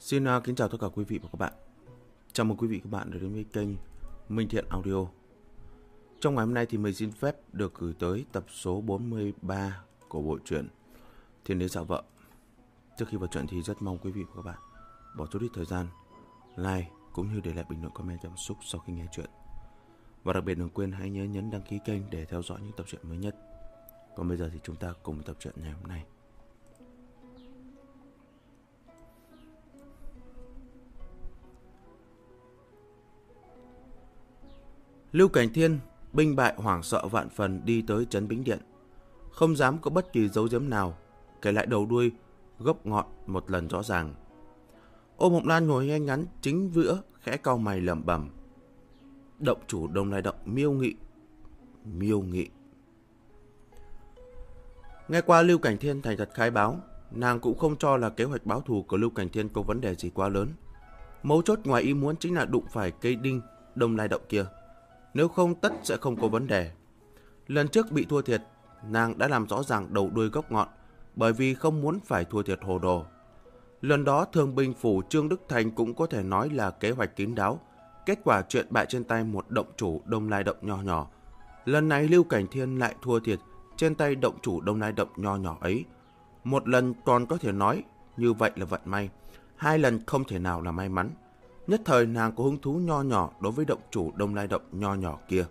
Xin kính chào tất cả quý vị và các bạn. Chào mừng quý vị và các bạn đã đến với kênh Minh Thiện Audio. Trong ngày hôm nay thì mình xin phép được gửi tới tập số 43 của bộ truyện Thiên Đế Dạ Vợ. Trước khi vào truyện thì rất mong quý vị và các bạn bỏ chút ít thời gian like cũng như để lại bình luận comment cảm xúc sau khi nghe truyện. Và đặc biệt đừng quên hãy nhớ nhấn đăng ký kênh để theo dõi những tập truyện mới nhất. Còn bây giờ thì chúng ta cùng tập truyện ngày hôm nay. Lưu Cảnh Thiên binh bại hoảng sợ vạn phần đi tới trấn Bính Điện, không dám có bất kỳ dấu giếm nào, kể lại đầu đuôi gốc ngọn một lần rõ ràng. Ô Mộng Lan ngồi ngay ngắn chính giữa, khẽ cau mày lẩm bẩm: động chủ Đông Lai Động Miêu Nghị. Nghe qua Lưu Cảnh Thiên thành thật khai báo, nàng cũng không cho là kế hoạch báo thù của Lưu Cảnh Thiên có vấn đề gì quá lớn. Mấu chốt ngoài ý muốn chính là đụng phải cây đinh Đông Lai Động kia. Nếu không tất sẽ không có vấn đề. Lần trước bị thua thiệt, nàng đã làm rõ ràng đầu đuôi gốc ngọn, bởi vì không muốn phải thua thiệt hồ đồ. Lần đó thương binh phủ Trương Đức Thành cũng có thể nói là kế hoạch kín đáo. Kết quả chuyện bại trên tay một động chủ Đông Lai Động nho nhỏ. Lần này Lưu Cảnh Thiên lại thua thiệt trên tay động chủ Đông Lai Động nho nhỏ ấy. Một lần còn có thể nói như vậy là vận may, hai lần không thể nào là may mắn. Nhất thời nàng có hứng thú nho nhỏ đối với động chủ Đông Lai Động nho nhỏ kia.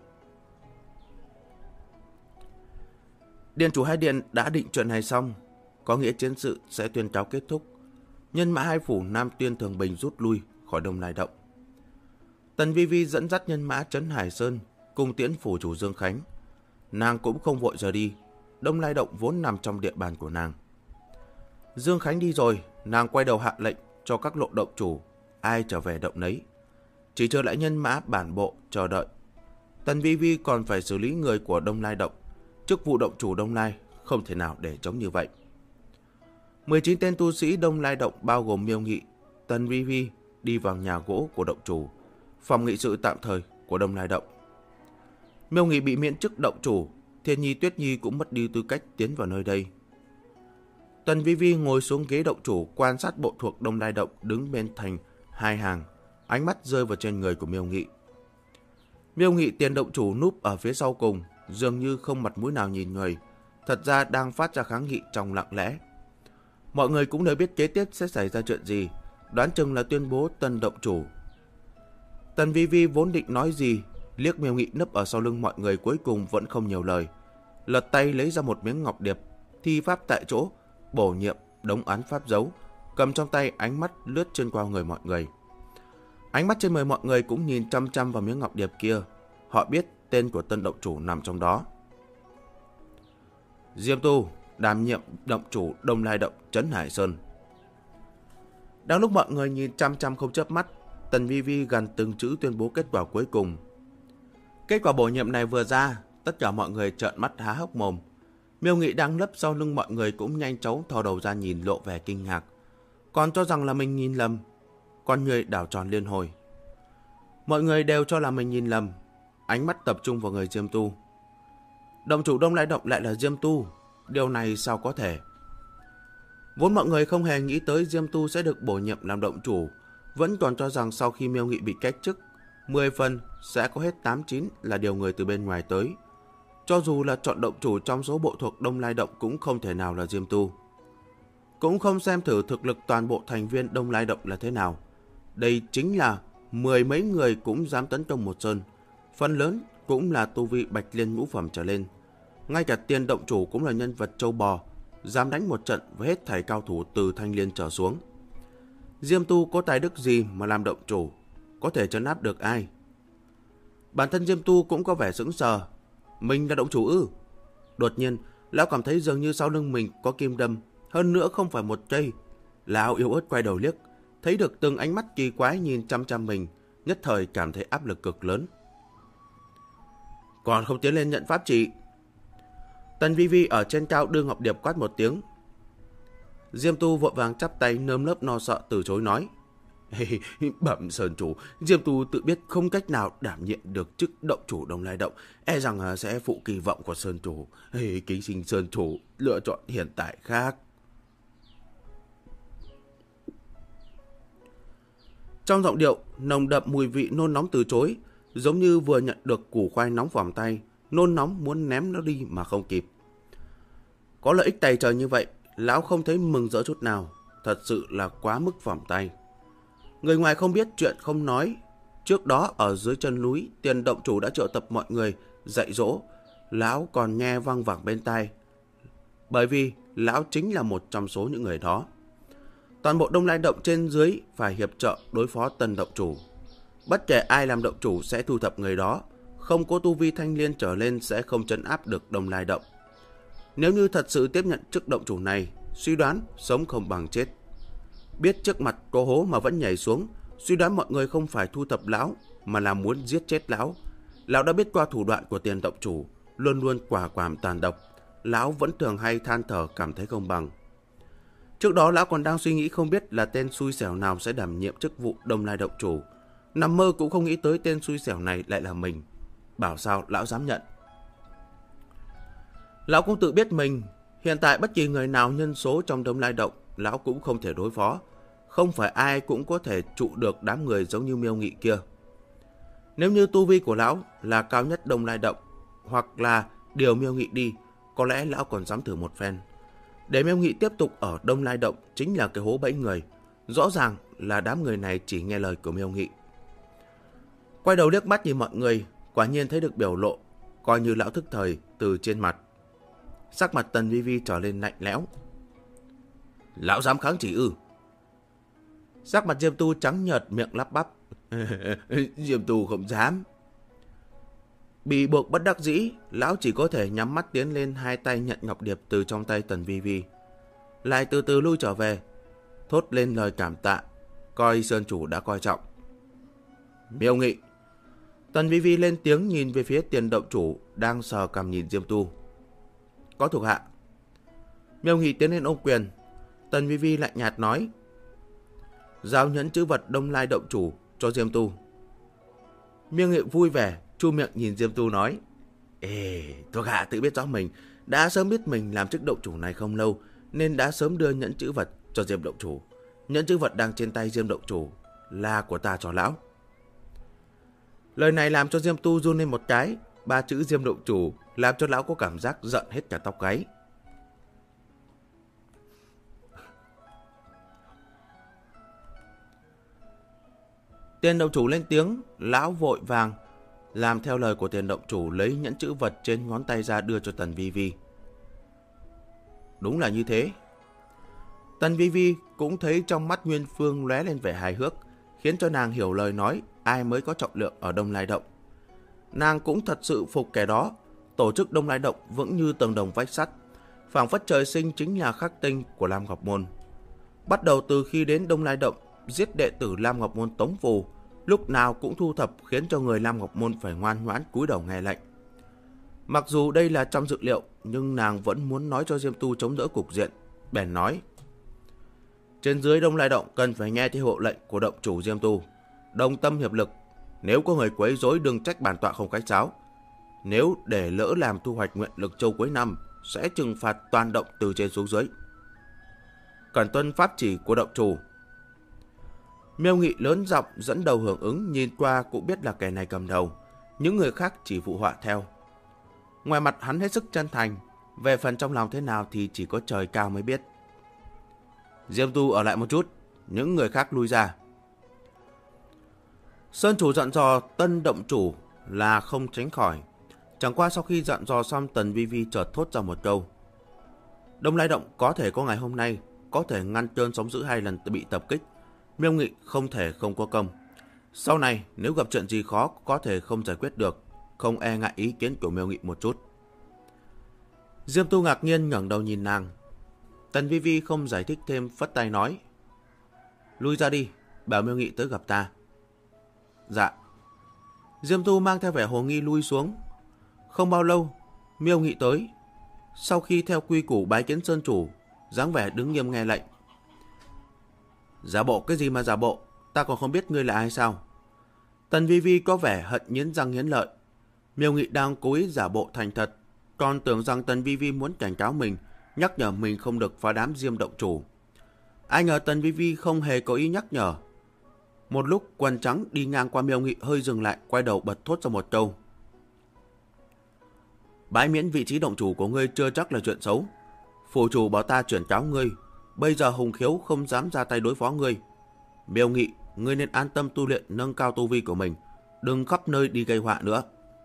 Điện chủ hai điện đã định chuyện này xong, có nghĩa chiến sự sẽ tuyên cáo kết thúc. Nhân mã hai phủ Nam Tuyên Thường Bình rút lui khỏi Đông Lai Động. Tần Vi Vi dẫn dắt nhân mã trấn Hải Sơn cùng tiễn phủ chủ Dương Khánh. Nàng cũng không vội rời đi, Đông Lai Động vốn nằm trong địa bàn của nàng. Dương Khánh đi rồi, nàng quay đầu hạ lệnh cho các lộ động chủ ai trở về động nấy, chỉ chờ lại nhân mã bản bộ chờ đợi. Tần Vi Vi còn phải xử lý người của Đông Lai Động, chức vụ động chủ Đông Lai không thể nào để chống như vậy. 19 tên tu sĩ Đông Lai Động bao gồm Miêu Nghị, Tần Vi Vi đi vào nhà gỗ của động chủ, phòng nghị sự tạm thời của Đông Lai Động. Miêu Nghị bị miễn chức động chủ, Thiên Nhi Tuyết Nhi cũng mất đi tư cách tiến vào nơi đây. Tần Vi Vi ngồi xuống ghế động chủ quan sát bộ thuộc Đông Lai Động đứng bên thành hai hàng, ánh mắt rơi vào trên người của Miêu Nghị. Miêu Nghị tiền động chủ núp ở phía sau cùng, dường như không mặt mũi nào nhìn người, thật ra đang phát ra kháng nghị trong lặng lẽ. Mọi người cũng đều biết kế tiếp sẽ xảy ra chuyện gì, đoán chừng là tuyên bố tân động chủ. Tần Vi Vi vốn định nói gì, liếc Miêu Nghị nấp ở sau lưng mọi người cuối cùng vẫn không nhiều lời, lật tay lấy ra một miếng ngọc điệp, thi pháp tại chỗ, bổ nhiệm đống án pháp dấu, cầm trong tay, ánh mắt lướt trên qua người mọi người. Ánh mắt trên người mọi người cũng nhìn chăm chăm vào miếng ngọc điệp kia. Họ biết tên của tân động chủ nằm trong đó. Diêm Tu đảm nhiệm động chủ Đông Lai Động trấn Hải Sơn. Đang lúc mọi người nhìn chăm chăm không chớp mắt, Tần Vi Vi gần từng chữ tuyên bố kết quả cuối cùng. Kết quả bổ nhiệm này vừa ra, tất cả mọi người trợn mắt há hốc mồm. Miêu Nghị đang nấp sau lưng mọi người cũng nhanh chóng thò đầu ra nhìn, lộ vẻ kinh ngạc, còn cho rằng là mình nhìn lầm. Con người đảo tròn liên hồi. Mọi người đều cho là mình nhìn lầm, ánh mắt tập trung vào người Diêm Tu. Động chủ Đông Lai Động lại là Diêm Tu, điều này sao có thể? Vốn mọi người không hề nghĩ tới Diêm Tu sẽ được bổ nhiệm làm động chủ, vẫn còn cho rằng sau khi Miêu Nghị bị cách chức, 10 phần sẽ có hết 8-9 là điều người từ bên ngoài tới. Cho dù là chọn động chủ trong số bộ thuộc Đông Lai Động cũng không thể nào là Diêm Tu. Cũng không xem thử thực lực toàn bộ thành viên Đông Lai Động là thế nào. Đây chính là 10 mấy người cũng dám tấn công một sơn, phần lớn cũng là tu vi bạch liên ngũ phẩm trở lên. Ngay cả tiền động chủ cũng là nhân vật châu bò, dám đánh một trận với hết thảy cao thủ từ thanh liên trở xuống. Diêm Tu có tài đức gì mà làm động chủ, có thể trấn áp được ai? Bản thân Diêm Tu cũng có vẻ sững sờ. Mình là động chủ ư? Đột nhiên, lão cảm thấy dường như sau lưng mình có kim đâm, hơn nữa không phải một cây. Lão yếu ớt quay đầu liếc, thấy được từng ánh mắt kỳ quái nhìn chăm chăm mình, nhất thời cảm thấy áp lực cực lớn. Còn không tiến lên nhận pháp trị? Tần Vi Vi ở trên cao đưa ngọc điệp quát một tiếng. Diêm Tu vội vàng chắp tay nơm nớp lo sợ từ chối nói: Bẩm Sơn chủ, Diêm Tu tự biết không cách nào đảm nhiệm được chức động chủ Đông Lai Động, e rằng sẽ phụ kỳ vọng của Sơn chủ. Kính xin Sơn chủ lựa chọn hiện tại khác. Trong giọng điệu nồng đậm mùi vị nôn nóng từ chối, giống như vừa nhận được củ khoai nóng vòng tay, nôn nóng muốn ném nó đi mà không kịp. Có lợi ích tày trời như vậy, lão không thấy mừng rỡ chút nào, thật sự là quá mức vòng tay. Người ngoài không biết chuyện không nói. Trước đó ở dưới chân núi, Tiền động chủ đã triệu tập mọi người dạy dỗ, lão còn nghe văng vẳng bên tai, bởi vì lão chính là một trong số những người đó. Toàn bộ Đông Lai động trên dưới phải hiệp trợ đối phó Tần động chủ. Bất kể ai làm động chủ sẽ thu thập người đó, không có tu vi thanh liên trở lên sẽ không trấn áp được Đông Lai động. Nếu như thật sự tiếp nhận chức động chủ này, suy đoán sống không bằng chết. Biết trước mặt có hố mà vẫn nhảy xuống, suy đoán mọi người không phải thu thập lão mà là muốn giết chết lão. Lão đã biết qua thủ đoạn của Tiền động chủ, luôn luôn quả cảm tàn độc. Lão vẫn thường hay than thở cảm thấy không bằng. Trước đó lão còn đang suy nghĩ không biết là tên xui xẻo nào sẽ đảm nhiệm chức vụ Đông Lai động chủ. Nằm mơ cũng không nghĩ tới tên xui xẻo này lại là mình. Bảo sao lão dám nhận. Lão cũng tự biết mình, hiện tại bất kỳ người nào nhân số trong Đông Lai động, lão cũng không thể đối phó. Không phải ai cũng có thể trụ được đám người giống như Miêu Nghị kia. Nếu như tu vi của lão là cao nhất Đông Lai động, hoặc là điều Miêu Nghị đi, có lẽ lão còn dám thử một phen. Để Miêu Nghị tiếp tục ở Đông Lai động chính là cái hố bẫy người. Rõ ràng là đám người này chỉ nghe lời của Miêu Nghị. Quay đầu liếc mắt nhìn mọi người, quả nhiên thấy được biểu lộ, coi như lão thức thời từ trên mặt. Sắc mặt Tần Vi Vi trở lên lạnh lẽo. Lão dám kháng chỉ ư? Sắc mặt Diêm Tu trắng nhợt, miệng lắp bắp. Diêm Tu không dám. Bị buộc bất đắc dĩ, lão chỉ có thể nhắm mắt tiến lên, hai tay nhận ngọc điệp từ trong tay Tần Vi Vi. Lại từ từ lui trở về, thốt lên lời cảm tạ, coi Sơn chủ đã coi trọng. Miêu Nghị. Tần Vi Vi lên tiếng nhìn về phía Tiền động chủ đang sờ cằm nhìn Diêm Tu. Có thuộc hạ. Miêu Nghị tiến lên ôm quyền. Tần Vi Vi lạnh nhạt nói. Giao nhẫn chữ vật Đông Lai động chủ cho Diêm Tu. Miêu Nghị vui vẻ chu miệng nhìn Diêm Tu nói. Thuộc hạ tự biết rõ mình, đã sớm biết mình làm chức động chủ này không lâu, nên đã sớm đưa nhẫn chữ vật cho Diêm động chủ. Nhẫn chữ vật đang trên tay Diêm động chủ là của ta cho lão. Lời này làm cho Diêm Tu run lên một cái. Ba chữ Diêm động chủ làm cho lão có cảm giác giận hết cả tóc gáy. Tiền động chủ lên tiếng, lão vội vàng làm theo lời của Tiền động chủ, lấy nhẫn chữ vật trên ngón tay ra đưa cho Tần Vi Vi. Đúng là như thế. Tần Vi Vi cũng thấy trong mắt Nguyên Phương lóe lên vẻ hài hước, khiến cho nàng hiểu lời nói ai mới có trọng lượng ở Đông Lai động. Nàng cũng thật sự phục kẻ đó. Tổ chức Đông Lai động vững như tầng đồng vách sắt, phảng phất trời sinh chính là khắc tinh của Lam Ngọc Môn. Bắt đầu từ khi đến Đông Lai động, giết đệ tử Lam Ngọc Môn Tống Phù, lúc nào cũng thu thập, khiến cho người Lam Ngọc Môn phải ngoan ngoãn cúi đầu nghe lệnh. Mặc dù đây là trong dự liệu, nhưng nàng vẫn muốn nói cho Diêm Tu chống đỡ cục diện, bèn nói: trên dưới Đông Lai động cần phải nghe theo hộ lệnh của động chủ Diêm Tu, đồng tâm hiệp lực. Nếu có người quấy rối đừng trách bản tọa không khách sáo. Nếu để lỡ làm thu hoạch nguyện lực châu cuối năm, sẽ trừng phạt toàn động từ trên xuống dưới. Cần tuân pháp chỉ của động chủ. Miêu Nghị lớn giọng dẫn đầu hưởng ứng, nhìn qua cũng biết là kẻ này cầm đầu, những người khác chỉ phụ họa theo. Ngoài mặt hắn hết sức chân thành, về phần trong lòng thế nào thì chỉ có trời cao mới biết. Diêm Tu ở lại một chút, những người khác lui ra. Sơn chủ dặn dò Tân động chủ là không tránh khỏi. Chẳng qua sau khi dặn dò xong, Tần Vi Vi chợt thốt ra một câu. Đông Lai động có thể có ngày hôm nay, có thể ngăn cơn sóng dữ 2 lần bị tập kích. Miêu Nghị không thể không có công. Sau này nếu gặp chuyện gì khó có thể không giải quyết được, không e ngại ý kiến của Miêu Nghị một chút. Diêm Tu ngạc nhiên ngẩng đầu nhìn nàng. Tần Vi Vi không giải thích thêm, phất tay nói: lui ra đi, bảo Miêu Nghị tới gặp ta. Dạ. Diêm Tu mang theo vẻ hồ nghi lui xuống. Không bao lâu, Miêu Nghị tới. Sau khi theo quy củ bái kiến Sơn chủ, dáng vẻ đứng nghiêm nghe lệnh. Giả bộ cái gì mà giả bộ, ta còn không biết ngươi là ai sao? Tần Vi Vi có vẻ hận nghiến răng nghiến lợi. Miêu Nghị đang cố ý giả bộ thành thật, còn tưởng rằng Tần Vi Vi muốn cảnh cáo mình, nhắc nhở mình không được phá đám Diêm động chủ. Ai ngờ Tần Vi Vi không hề có ý nhắc nhở. Một lúc quần trắng đi ngang qua Miêu Nghị hơi dừng lại, quay đầu bật thốt ra một câu. Bãi miễn vị trí động chủ của ngươi chưa chắc là chuyện xấu. Phủ chủ bảo ta chuyển cáo ngươi, bây giờ Hùng Khiếu không dám ra tay đối phó ngươi. Miêu Nghị, ngươi nên an tâm tu luyện, nâng cao tu vi của mình, đừng khắp nơi đi gây họa nữa.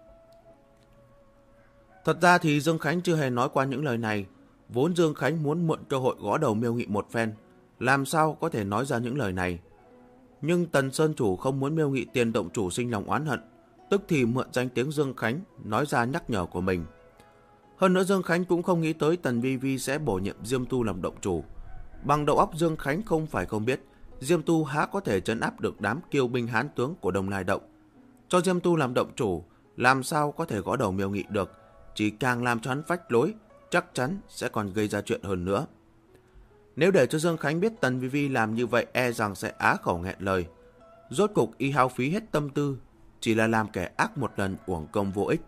Thật ra thì Dương Khánh chưa hề nói qua những lời này. Vốn Dương Khánh muốn mượn cơ hội gõ đầu Miêu Nghị một phen, làm sao có thể nói ra những lời này. Nhưng Tần Sơn Chủ không muốn Miêu Nghị tiền động chủ sinh lòng oán hận, tức thì mượn danh tiếng Dương Khánh nói ra nhắc nhở của mình. Hơn nữa Dương Khánh cũng không nghĩ tới Tần Vi Vi sẽ bổ nhiệm Diêm Tu làm động chủ. Bằng đầu óc Dương Khánh không phải không biết, Diêm Tu há có thể trấn áp được đám kiêu binh hán tướng của Đông Lai Động. Cho Diêm Tu làm động chủ, làm sao có thể gõ đầu Miêu Nghị được, chỉ càng làm cho hắn phách lối, chắc chắn sẽ còn gây ra chuyện hơn nữa. Nếu để cho Dương Khánh biết Tần Vi Vi làm như vậy, e rằng sẽ á khẩu nghẹn lời. Rốt cục y hao phí hết tâm tư, chỉ là làm kẻ ác một lần uổng công vô ích.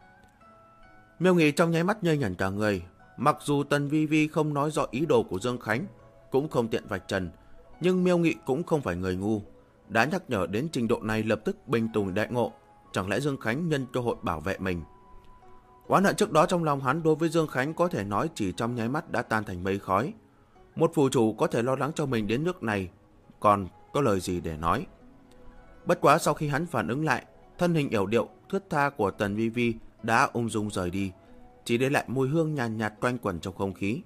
Miêu Nghị trong nháy mắt ngây ngẩn cả người. Mặc dù Tần Vi Vi không nói rõ ý đồ của Dương Khánh, cũng không tiện vạch trần, nhưng Miêu Nghị cũng không phải người ngu. Đã nhắc nhở đến trình độ này lập tức bình tùng đại ngộ, chẳng lẽ Dương Khánh nhân cơ hội bảo vệ mình. Oán hận trước đó trong lòng hắn đối với Dương Khánh có thể nói chỉ trong nháy mắt đã tan thành mây khói. Một phủ chủ có thể lo lắng cho mình đến nước này, còn có lời gì để nói. Bất quá sau khi hắn phản ứng lại, thân hình yểu điệu, thướt tha của Tần Vi Vi đã ung dung rời đi, chỉ để lại mùi hương nhàn nhạt quanh quẩn trong không khí.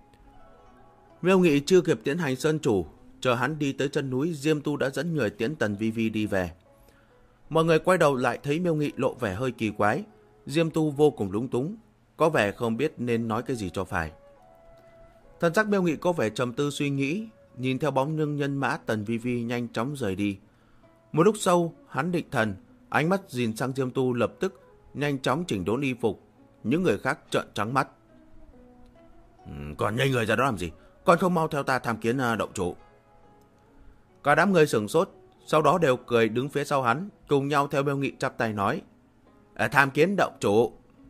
Miêu Nghị chưa kịp tiến hành Sơn Chủ, chờ hắn đi tới chân núi, Diêm Tu đã dẫn người tiễn Tần Vi Vi đi về. Mọi người quay đầu lại thấy Miêu Nghị lộ vẻ hơi kỳ quái, Diêm Tu vô cùng lúng túng, có vẻ không biết nên nói cái gì cho phải. Thần sắc Miêu Nghị có vẻ trầm tư suy nghĩ, nhìn theo bóng lưng nhân mã Tần Vi Vi nhanh chóng rời đi. Một lúc sau, hắn định thần, ánh mắt nhìn sang Diêm Tu lập tức nhanh chóng chỉnh đốn y phục. Những người khác trợn trắng mắt. Còn nhây người ra đó làm gì? Còn không mau theo ta tham kiến động chủ. Cả đám người sửng sốt, sau đó đều cười đứng phía sau hắn, cùng nhau theo Miêu Nghị chắp tay nói: tham kiến động chủ.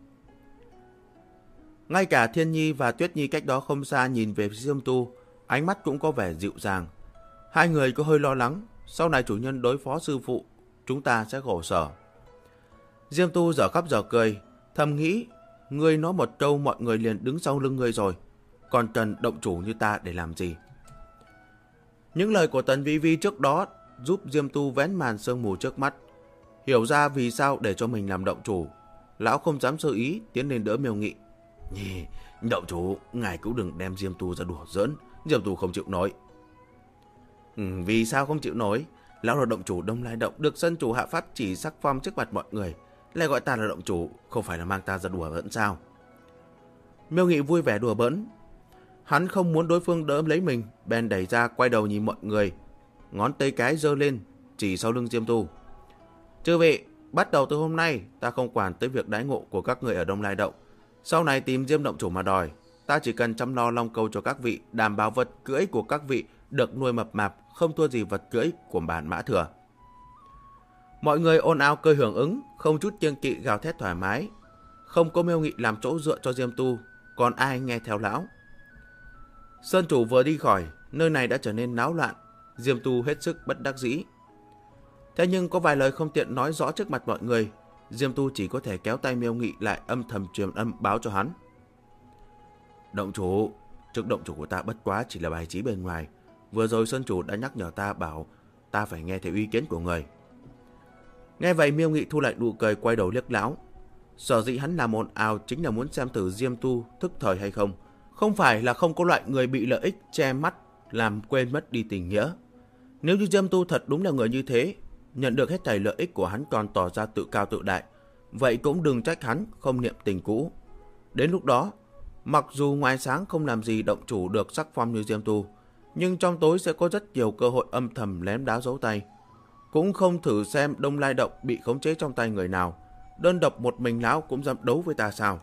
Ngay cả Thiên Nhi và Tuyết Nhi cách đó không xa nhìn về phía Diêm Tu, ánh mắt cũng có vẻ dịu dàng. Hai người có hơi lo lắng, sau này chủ nhân đối phó sư phụ, chúng ta sẽ khổ sở. Diêm Tu dở khóc dở cười, thầm nghĩ, ngươi nói một câu mọi người liền đứng sau lưng ngươi rồi, còn cần động chủ như ta để làm gì? Những lời của Tần Vi Vi trước đó giúp Diêm Tu vén màn sương mù trước mắt, hiểu ra vì sao để cho mình làm động chủ. Lão không dám sơ ý tiến lên đỡ Miêu Nghị. Động chủ, ngài cũng đừng đem Diêm Tu ra đùa giỡn, Diêm Tu không chịu nổi. Vì sao không chịu nổi? Lão là động chủ Đông Lai Động, được Sơn Chủ hạ pháp chỉ sắc phong trước mặt mọi người, lại gọi ta là động chủ, không phải là mang ta ra đùa bỡn sao? Miêu Nghị vui vẻ đùa bỡn. Hắn không muốn đối phương đỡ lấy mình, bèn đẩy ra quay đầu nhìn mọi người, ngón tay cái giơ lên chỉ sau lưng Diêm Tu. Chư vị, bắt đầu từ hôm nay ta không quản tới việc đãi ngộ của các người ở Đông Lai Động. Sau này tìm Diêm động chủ mà đòi, ta chỉ cần chăm lo long câu cho các vị, đảm bảo vật cưỡi của các vị được nuôi mập mạp, không thua gì vật cưỡi của bản Mã Thừa. Mọi người ồn ào cười hưởng ứng, không chút kiêng kỵ gào thét thoải mái. Không có Miêu Nghị làm chỗ dựa cho Diêm Tu, còn ai nghe theo lão. Sơn Chủ vừa đi khỏi, nơi này đã trở nên náo loạn. Diêm Tu hết sức bất đắc dĩ. Thế nhưng có vài lời không tiện nói rõ trước mặt mọi người, Diêm Tu chỉ có thể kéo tay Miêu Nghị lại, âm thầm truyền âm báo cho hắn. Động chủ, chức động chủ của ta bất quá chỉ là bài trí bên ngoài. Vừa rồi Sơn Chủ đã nhắc nhở ta bảo ta phải nghe theo ý kiến của người. Nghe vậy Miêu Nghị thu lại nụ cười, quay đầu liếc lão. Sở dĩ hắn làm ồn ào chính là muốn xem thử Diêm Tu thức thời hay không. Không phải là không có loại người bị lợi ích che mắt làm quên mất đi tình nghĩa. Nếu như Diêm Tu thật đúng là người như thế, nhận được hết thảy lợi ích của hắn còn tỏ ra tự cao tự đại, vậy cũng đừng trách hắn không niệm tình cũ. Đến lúc đó, mặc dù ngoài sáng không làm gì động chủ được sắc phong như Diêm Tu, nhưng trong tối sẽ có rất nhiều cơ hội âm thầm lém đá giấu tay. Cũng không thử xem Đông Lai Động bị khống chế trong tay người nào, đơn độc một mình lão cũng dám đấu với ta sao?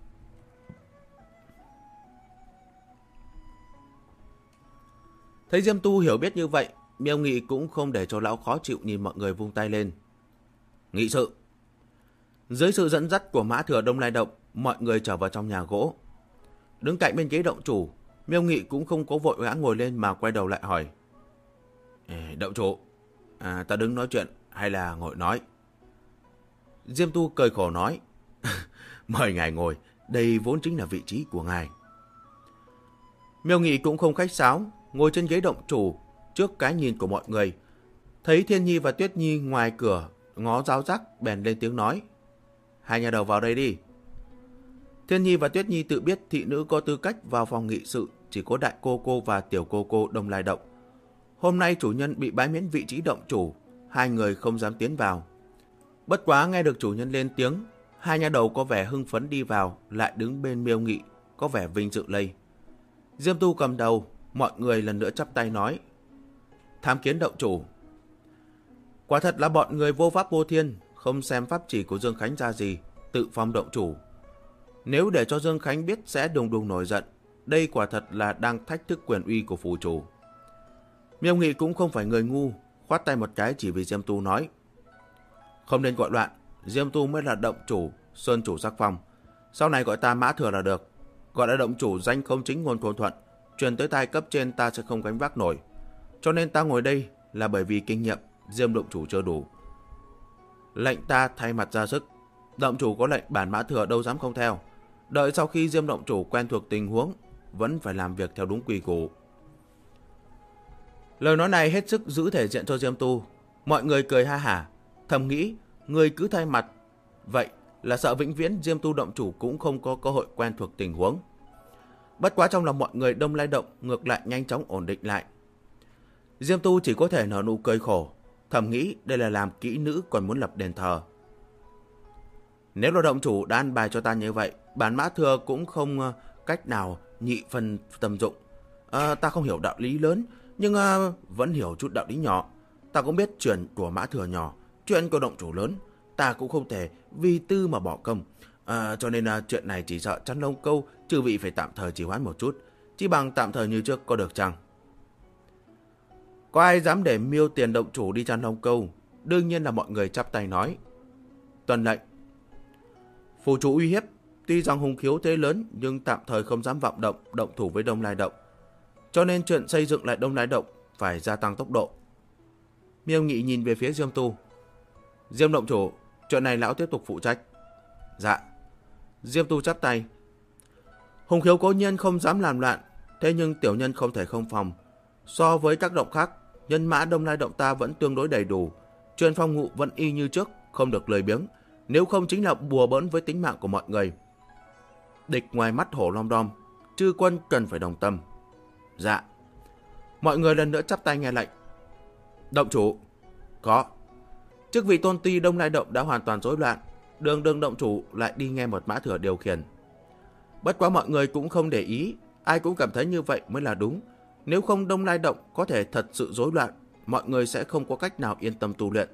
Thấy Diêm Tu hiểu biết như vậy, Miêu Nghị cũng không để cho lão khó chịu, nhìn mọi người vung tay lên. Nghị sự. Dưới sự dẫn dắt của Mã Thừa Đông Lai Động, mọi người trở vào trong nhà gỗ. Đứng cạnh bên ghế động chủ, Miêu Nghị cũng không có vội vã ngồi lên mà quay đầu lại hỏi. Động chủ, Ta đứng nói chuyện hay là ngồi nói? Diêm Tu cười khổ nói. Mời ngài ngồi, đây vốn chính là vị trí của ngài. Miêu Nghị cũng không khách sáo, ngồi trên ghế động chủ, trước cái nhìn của mọi người. Thấy Thiên Nhi và Tuyết Nhi ngoài cửa ngó giáo giác, bèn lên tiếng nói. Hai nhà đầu vào đây đi. Thiên Nhi và Tuyết Nhi tự biết thị nữ có tư cách vào phòng nghị sự chỉ có đại cô cô và tiểu cô cô Đông Lai Động. Hôm nay chủ nhân bị bãi miễn vị trí động chủ, hai người không dám tiến vào. Bất quá nghe được chủ nhân lên tiếng, hai nhà đầu có vẻ hưng phấn đi vào, lại đứng bên Miêu Nghị, có vẻ vinh dự lây. Diêm Tu cầm đầu, mọi người lần nữa chắp tay nói. Tham kiến động chủ. Quả thật là bọn người vô pháp vô thiên, không xem pháp chỉ của Dương Khánh ra gì, tự phong động chủ. Nếu để cho Dương Khánh biết sẽ đùng đùng nổi giận, đây quả thật là đang thách thức quyền uy của phù chủ. Miêu Nghị cũng không phải người ngu, khoát tay một cái chỉ vì Diêm Tu nói. Không nên gọi loạn, Diêm Tu mới là động chủ, sơn chủ sắc phong. Sau này gọi ta Mã Thừa là được. Gọi là động chủ danh không chính ngôn không thuận, truyền tới tai cấp trên ta sẽ không gánh vác nổi. Cho nên ta ngồi đây là bởi vì kinh nghiệm Diêm động chủ chưa đủ. Lệnh ta thay mặt ra sức. Động chủ có lệnh bản Mã Thừa đâu dám không theo. Đợi sau khi Diêm động chủ quen thuộc tình huống, vẫn phải làm việc theo đúng quy củ. Lời nói này hết sức giữ thể diện cho Diêm Tu. Mọi người cười ha hả, thầm nghĩ người cứ thay mặt, vậy là sợ vĩnh viễn Diêm Tu động chủ cũng không có cơ hội quen thuộc tình huống. Bất quá trong lòng mọi người Đông Lai Động ngược lại nhanh chóng ổn định lại. Diêm Tu chỉ có thể nở nụ cười khổ, thầm nghĩ đây là làm kỹ nữ còn muốn lập đền thờ. Nếu là động chủ đã ăn bài cho ta như vậy, bản Mã Thừa cũng không cách nào nhị phân tâm dụng. Ta không hiểu đạo lý lớn, nhưng vẫn hiểu chút đạo lý nhỏ. Ta cũng biết chuyện của Mã Thừa nhỏ, chuyện của động chủ lớn. Ta cũng không thể vì tư mà bỏ công. Cho nên chuyện này chỉ sợ chăn lông câu, chư vị phải tạm thời trì hoãn một chút. Chỉ bằng tạm thời như trước có được chăng? Có ai dám để Miêu tiền động chủ đi chăn lông câu? Đương nhiên là mọi người chắp tay nói. Tuân lệnh. Phù chủ uy hiếp, tuy rằng hùng khiếu thế lớn nhưng tạm thời không dám vọng động thủ với Đông Lai Động. Cho nên chuyện xây dựng lại Đông Lai Động phải gia tăng tốc độ. Miêu Nghị nhìn về phía Diêm Tu. Diêm động chủ, chuyện này lão tiếp tục phụ trách. Dạ. Diêm Tu chắp tay. Hùng khiếu cố nhiên không dám làm loạn, thế nhưng tiểu nhân không thể không phòng. So với các động khác, nhân mã Đông Lai Động ta vẫn tương đối đầy đủ. Chuyện phòng ngự vẫn y như trước, không được lười biếng. Nếu không chính là bùa bỡn với tính mạng của mọi người. Địch ngoài mắt hổ long đom, chư quân cần phải đồng tâm. Dạ. Mọi người lần nữa chắp tay nghe lệnh. Động chủ. Có. Chức vị tôn ti Đông Lai Động đã hoàn toàn rối loạn. Đường động chủ lại đi nghe một Mã Thừa điều khiển. Bất quá mọi người cũng không để ý, ai cũng cảm thấy như vậy mới là đúng. Nếu không Đông Lai Động có thể thật sự rối loạn, mọi người sẽ không có cách nào yên tâm tu luyện.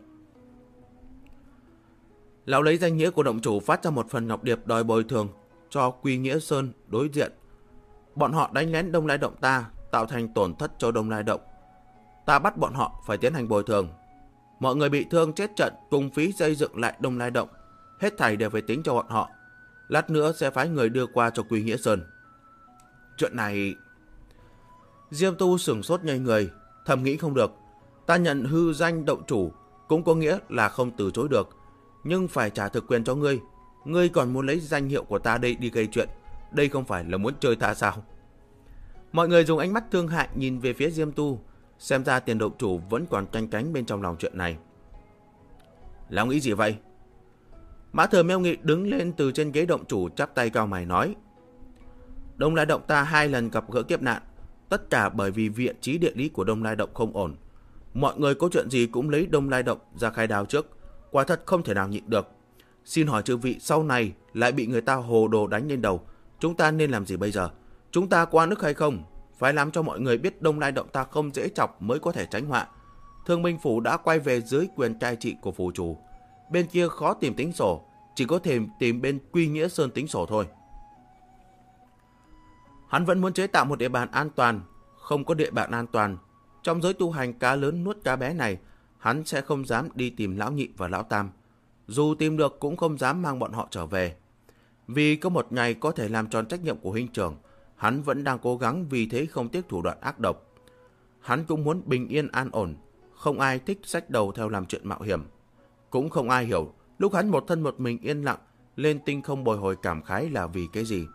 Lão lấy danh nghĩa của động chủ phát ra một phần ngọc điệp đòi bồi thường cho Quy Nghĩa Sơn đối diện. Bọn họ đánh lén Đông Lai Động ta, tạo thành tổn thất cho Đông Lai Động. Ta bắt bọn họ phải tiến hành bồi thường. Mọi người bị thương chết trận cùng phí xây dựng lại Đông Lai Động, hết thảy đều phải tính cho bọn họ. Lát nữa sẽ phái người đưa qua cho Quy Nghĩa Sơn. Chuyện này... Diêm Tu sửng sốt ngây người, thầm nghĩ không được. Ta nhận hư danh động chủ cũng có nghĩa là không từ chối được, nhưng phải trả thực quyền cho ngươi. Ngươi còn muốn lấy danh hiệu của ta đây đi gây chuyện, đây không phải là muốn chơi ta sao? Mọi người dùng ánh mắt thương hại nhìn về phía Diêm Tu, xem ra tiền động chủ vẫn còn canh cánh bên trong lòng chuyện này. Lão nghĩ gì vậy? Mã Thừa Miêu Nghị đứng lên từ trên ghế động chủ, chắp tay cao mày nói. Đông Lai Động ta 2 lần gặp gỡ kiếp nạn, tất cả bởi vì vị trí địa lý của Đông Lai Động không ổn. Mọi người có chuyện gì cũng lấy Đông Lai Động ra khai đao trước, quả thật không thể nào nhịn được. Xin hỏi chư vị, sau này lại bị người ta hồ đồ đánh lên đầu, chúng ta nên làm gì bây giờ? Chúng ta qua nước hay không? Phải làm cho mọi người biết Đông Lai Động ta không dễ chọc mới có thể tránh họa. Thương binh phủ đã quay về dưới quyền cai trị của phủ chủ. Bên kia khó tìm tính sổ, chỉ có thể tìm bên Quy Nghĩa Sơn tính sổ thôi. Hắn vẫn muốn chế tạo một địa bàn an toàn. Không có địa bàn an toàn, trong giới tu hành cá lớn nuốt cá bé này, hắn sẽ không dám đi tìm lão nhị và lão tam. Dù tìm được cũng không dám mang bọn họ trở về. Vì có một ngày có thể làm tròn trách nhiệm của huynh trưởng, hắn vẫn đang cố gắng, vì thế không tiếc thủ đoạn ác độc. Hắn cũng muốn bình yên an ổn, không ai thích xách đầu theo làm chuyện mạo hiểm. Cũng không ai hiểu lúc hắn một thân một mình yên lặng lên tinh không bồi hồi cảm khái là vì cái gì.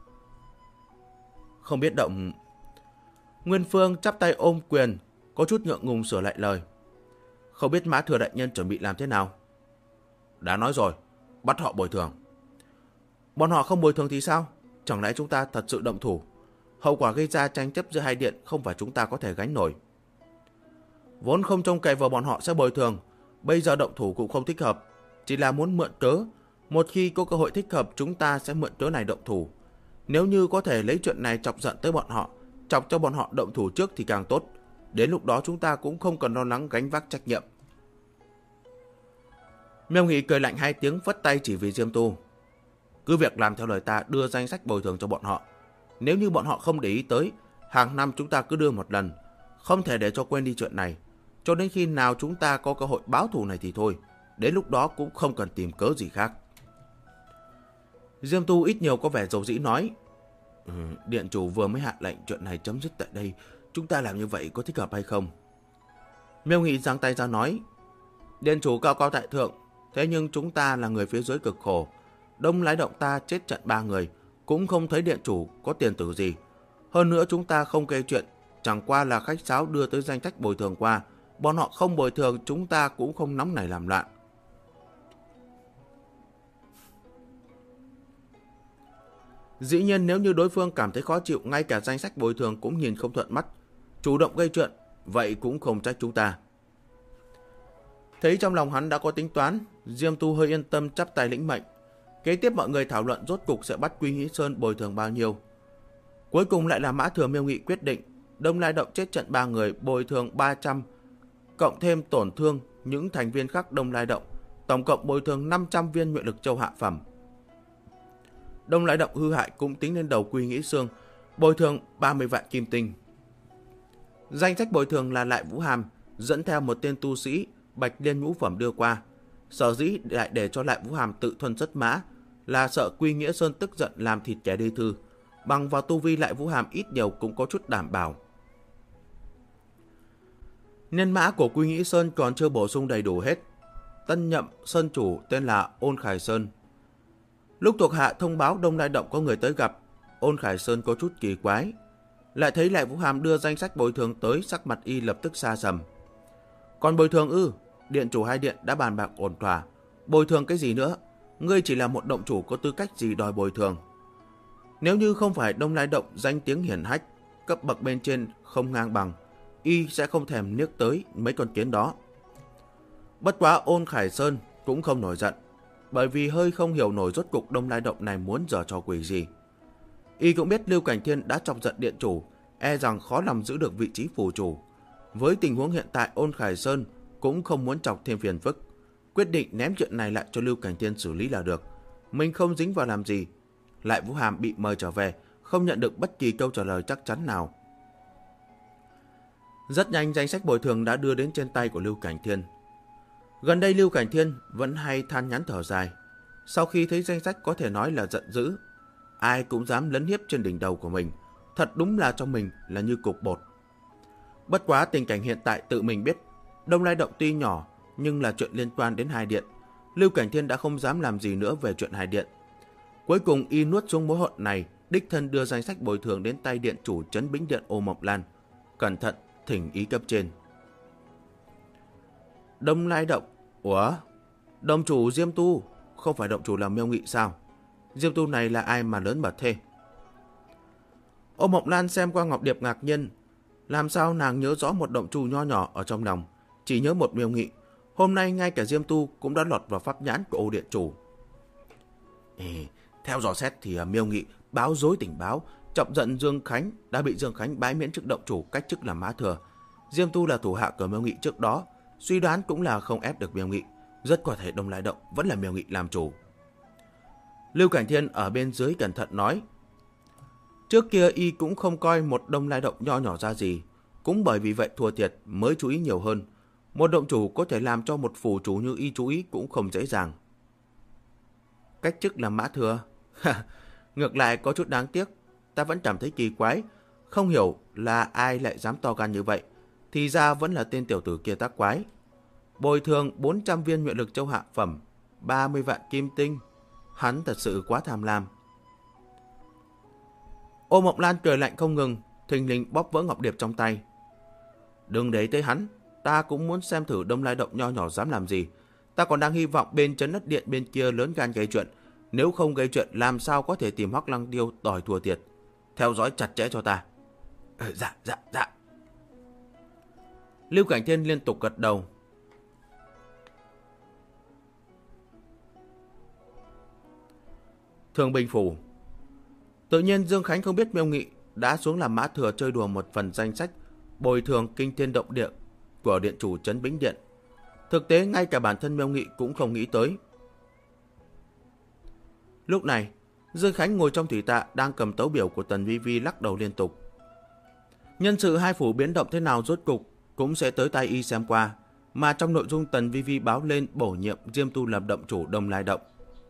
Không biết động. Nguyên Phương chắp tay ôm quyền, có chút ngượng ngùng sửa lại lời. Không biết Mã Thừa đại nhân chuẩn bị làm thế nào? Đã nói rồi, bắt họ bồi thường. Bọn họ không bồi thường thì sao? Chẳng lẽ chúng ta thật sự động thủ? Hậu quả gây ra tranh chấp giữa hai điện không phải chúng ta có thể gánh nổi. Vốn không trông cậy vào bọn họ sẽ bồi thường, bây giờ động thủ cũng không thích hợp, chỉ là muốn mượn cớ. Một khi có cơ hội thích hợp, chúng ta sẽ mượn cớ này động thủ. Nếu như có thể lấy chuyện này chọc giận tới bọn họ, chọc cho bọn họ động thủ trước thì càng tốt. Đến lúc đó chúng ta cũng không cần lo lắng gánh vác trách nhiệm. Miêu Nghị cười lạnh hai tiếng, phất tay chỉ vì Diêm Tu. Cứ việc làm theo lời ta, đưa danh sách bồi thường cho bọn họ. Nếu như bọn họ không để ý tới, hàng năm chúng ta cứ đưa một lần, không thể để cho quên đi chuyện này. Cho đến khi nào chúng ta có cơ hội báo thù này thì thôi. Đến lúc đó cũng không cần tìm cớ gì khác. Diêm Tu ít nhiều có vẻ dầu dĩ nói. Điện chủ vừa mới hạ lệnh chuyện này chấm dứt tại đây. Chúng ta làm như vậy có thích hợp hay không? Miêu Nghị giang tay ra nói. Điện chủ cao cao tại thượng, thế nhưng chúng ta là người phía dưới cực khổ. Đông Lái Động ta chết trận 3 người, cũng không thấy điện chủ có tiền tử gì. Hơn nữa chúng ta không gây chuyện, chẳng qua là khách sáo đưa tới danh sách bồi thường qua. Bọn họ không bồi thường, chúng ta cũng không nóng nảy làm loạn. Dĩ nhiên nếu như đối phương cảm thấy khó chịu, ngay cả danh sách bồi thường cũng nhìn không thuận mắt, chủ động gây chuyện, vậy cũng không trách chúng ta. Thấy trong lòng hắn đã có tính toán, Diêm Tu hơi yên tâm chắp tay lĩnh mệnh. Kế tiếp mọi người thảo luận rốt cục sẽ bắt Quy Nghĩ Sơn bồi thường bao nhiêu. Cuối cùng lại là Mã Thừa Miêu Nghị quyết định, Đông Lai Động chết trận 3 người bồi thường 300, cộng thêm tổn thương những thành viên khác Đông Lai Động, tổng cộng bồi thường 500 viên nguyện lực châu hạ phẩm. Đông Lai Động hư hại cũng tính lên đầu Quy Nghĩ Sơn, bồi thường 30 vạn kim tinh. Danh sách bồi thường là Lại Vũ Hàm dẫn theo một tên tu sĩ Bạch Liên ngũ phẩm đưa qua. Sở dĩ lại để cho Lại Vũ Hàm tự thuần rất mã là sợ Quy Nghĩa Sơn tức giận làm thịt kẻ đi thư. Bằng vào tu vi Lại Vũ Hàm ít nhiều cũng có chút đảm bảo. Nhân mã của Quy Nghĩa Sơn còn chưa bổ sung đầy đủ hết. Tân nhậm sơn chủ tên là Ôn Khải Sơn. Lúc thuộc hạ thông báo Đông Lai Động có người tới gặp, Ôn Khải Sơn có chút kỳ quái. Lại thấy Lại Vũ Hàm đưa danh sách bồi thường tới, sắc mặt y lập tức xa sầm. Còn bồi thường ư? Điện chủ hai điện đã bàn bạc ổn thỏa. Bồi thường cái gì nữa? Ngươi chỉ là một động chủ có tư cách gì đòi bồi thường? Nếu như không phải Đông Lai Động danh tiếng hiển hách, cấp bậc bên trên không ngang bằng, y sẽ không thèm liếc tới mấy con kiến đó. Bất quá Ôn Khải Sơn cũng không nổi giận, bởi vì hơi không hiểu nổi rốt cục Đông Lai Động này muốn giở trò quỷ gì. Y cũng biết Lưu Cảnh Thiên đã chọc giận điện chủ, e rằng khó lòng giữ được vị trí phủ chủ. Với tình huống hiện tại, Ôn Khải Sơn cũng không muốn chọc thêm phiền phức, quyết định ném chuyện này lại cho Lưu Cảnh Thiên xử lý là được. Mình không dính vào làm gì. Lại Vũ Hàm bị mời trở về, không nhận được bất kỳ câu trả lời chắc chắn nào. Rất nhanh danh sách bồi thường đã đưa đến trên tay của Lưu Cảnh Thiên. Gần đây Lưu Cảnh Thiên vẫn hay than nhắn thở dài. Sau khi thấy danh sách có thể nói là giận dữ. Ai cũng dám lấn hiếp trên đỉnh đầu của mình, thật đúng là cho mình là như cục bột. Bất quá tình cảnh hiện tại tự mình biết, Đông Lai Động tuy nhỏ nhưng là chuyện liên quan đến hai điện. Lưu Cảnh Thiên đã không dám làm gì nữa về chuyện hai điện. Cuối cùng y nuốt xuống mối hận này, đích thân đưa danh sách bồi thường đến tay điện chủ Trấn Bính Điện Ô Mộng Lan. Cẩn thận thỉnh ý cấp trên. Đông Lai Động? Ủa? Động chủ Diêm Tu? Không phải động chủ là Miêu Nghị sao? Diêm Tu này là ai mà lớn mật thế? Ô Mộng Lan xem qua Ngọc Điệp ngạc nhiên. Làm sao nàng nhớ rõ một động chủ nho nhỏ ở trong lòng, chỉ nhớ một Miêu Nghị. Hôm nay ngay cả Diêm Tu cũng đã lọt vào pháp nhãn của Ô điện chủ. Theo dò xét thì Miêu Nghị báo dối tình báo, chọc giận Dương Khánh, đã bị Dương Khánh bãi miễn chức động chủ, cách chức làm Mã Thừa. Diêm Tu là thủ hạ của Miêu Nghị trước đó, suy đoán cũng là không ép được Miêu Nghị. Rất có thể Đông Lai Động vẫn là Miêu Nghị làm chủ. Lưu Cảnh Thiên ở bên dưới cẩn thận nói. Trước kia y cũng không coi một Đông Lai Động nho nhỏ ra gì, cũng bởi vì vậy thua thiệt mới chú ý nhiều hơn. Một động chủ có thể làm cho một phủ chủ như y chú ý cũng không dễ dàng. Cách chức làm Mã Thừa? Ngược lại có chút đáng tiếc. Ta vẫn cảm thấy kỳ quái, không hiểu là ai lại dám to gan như vậy. thì ra vẫn là tên tiểu tử kia tác quái. Bồi thường 400 viên nhuệ lực châu hạ phẩm, 30 vạn kim tinh. Hắn thật sự quá tham lam. Ô Mộng Lan cười lạnh không ngừng, thình lình bóp vỡ ngọc điệp trong tay. Đừng để tới hắn, ta cũng muốn xem thử Đông Lai Động nho nhỏ dám làm gì. Ta còn đang hy vọng bên trấn đất điện bên kia lớn gan gây chuyện. Nếu không gây chuyện làm sao có thể tìm Hoắc Lăng Tiêu đòi thua thiệt. Theo dõi chặt chẽ cho ta. Dạ. Lưu Cảnh Thiên liên tục gật đầu. Thường Bình Phủ. Tự nhiên Dương Khánh không biết Miêu Nghị đã xuống làm mã thừa chơi đùa một phần danh sách bồi thường kinh thiên động địa của điện chủ trấn Bính Điện. Thực tế ngay cả bản thân Miêu Nghị cũng không nghĩ tới. Lúc này, Dương Khánh ngồi trong thủy tạ đang cầm tấu biểu của Tần Vi Vi lắc đầu liên tục. Nhân sự hai phủ biến động thế nào rốt cục cũng sẽ tới tay y xem qua, mà trong nội dung Tần Vi Vi báo lên bổ nhiệm Diêm Tu làm động chủ Đông Lai Động.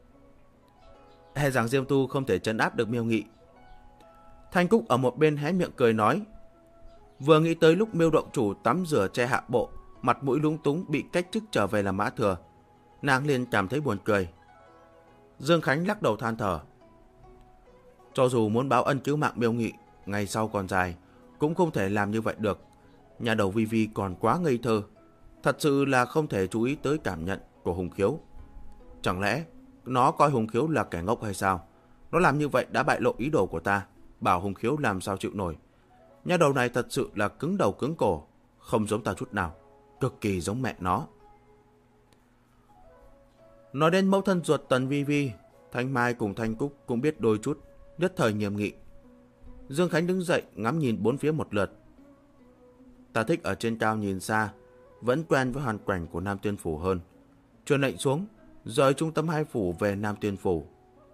E rằng Diêm Tu không thể trấn áp được Miêu Nghị. Thanh Cúc ở một bên hé miệng cười nói. Vừa nghĩ tới lúc Miêu động chủ tắm rửa che hạ bộ, mặt mũi lúng túng bị cách chức trở về làm mã thừa, nàng liền cảm thấy buồn cười. Dương Khánh lắc đầu than thở. Cho dù muốn báo ân cứu mạng Miêu Nghị, ngày sau còn dài, cũng không thể làm như vậy được. Nhà đầu Vi Vi còn quá ngây thơ, thật sự là không thể chú ý tới cảm nhận của Hùng Khiếu. Chẳng lẽ nó coi Hùng Khiếu là kẻ ngốc hay sao? Nó làm như vậy đã bại lộ ý đồ của ta, bảo Hùng Khiếu làm sao chịu nổi. Nhà đầu này thật sự là cứng đầu cứng cổ, không giống ta chút nào, cực kỳ giống mẹ nó. Nói đến mẫu thân ruột Tần Vi Vi, Thanh Mai cùng Thanh Cúc cũng biết đôi chút, nhất thời nghiêm nghị. Dương Khánh đứng dậy ngắm nhìn bốn phía một lượt. Ta thích ở trên cao nhìn xa, vẫn quen với hoàn cảnh của Nam Tuyên Phủ hơn. Truyền lệnh xuống, rời trung tâm hai phủ về Nam Tuyên Phủ.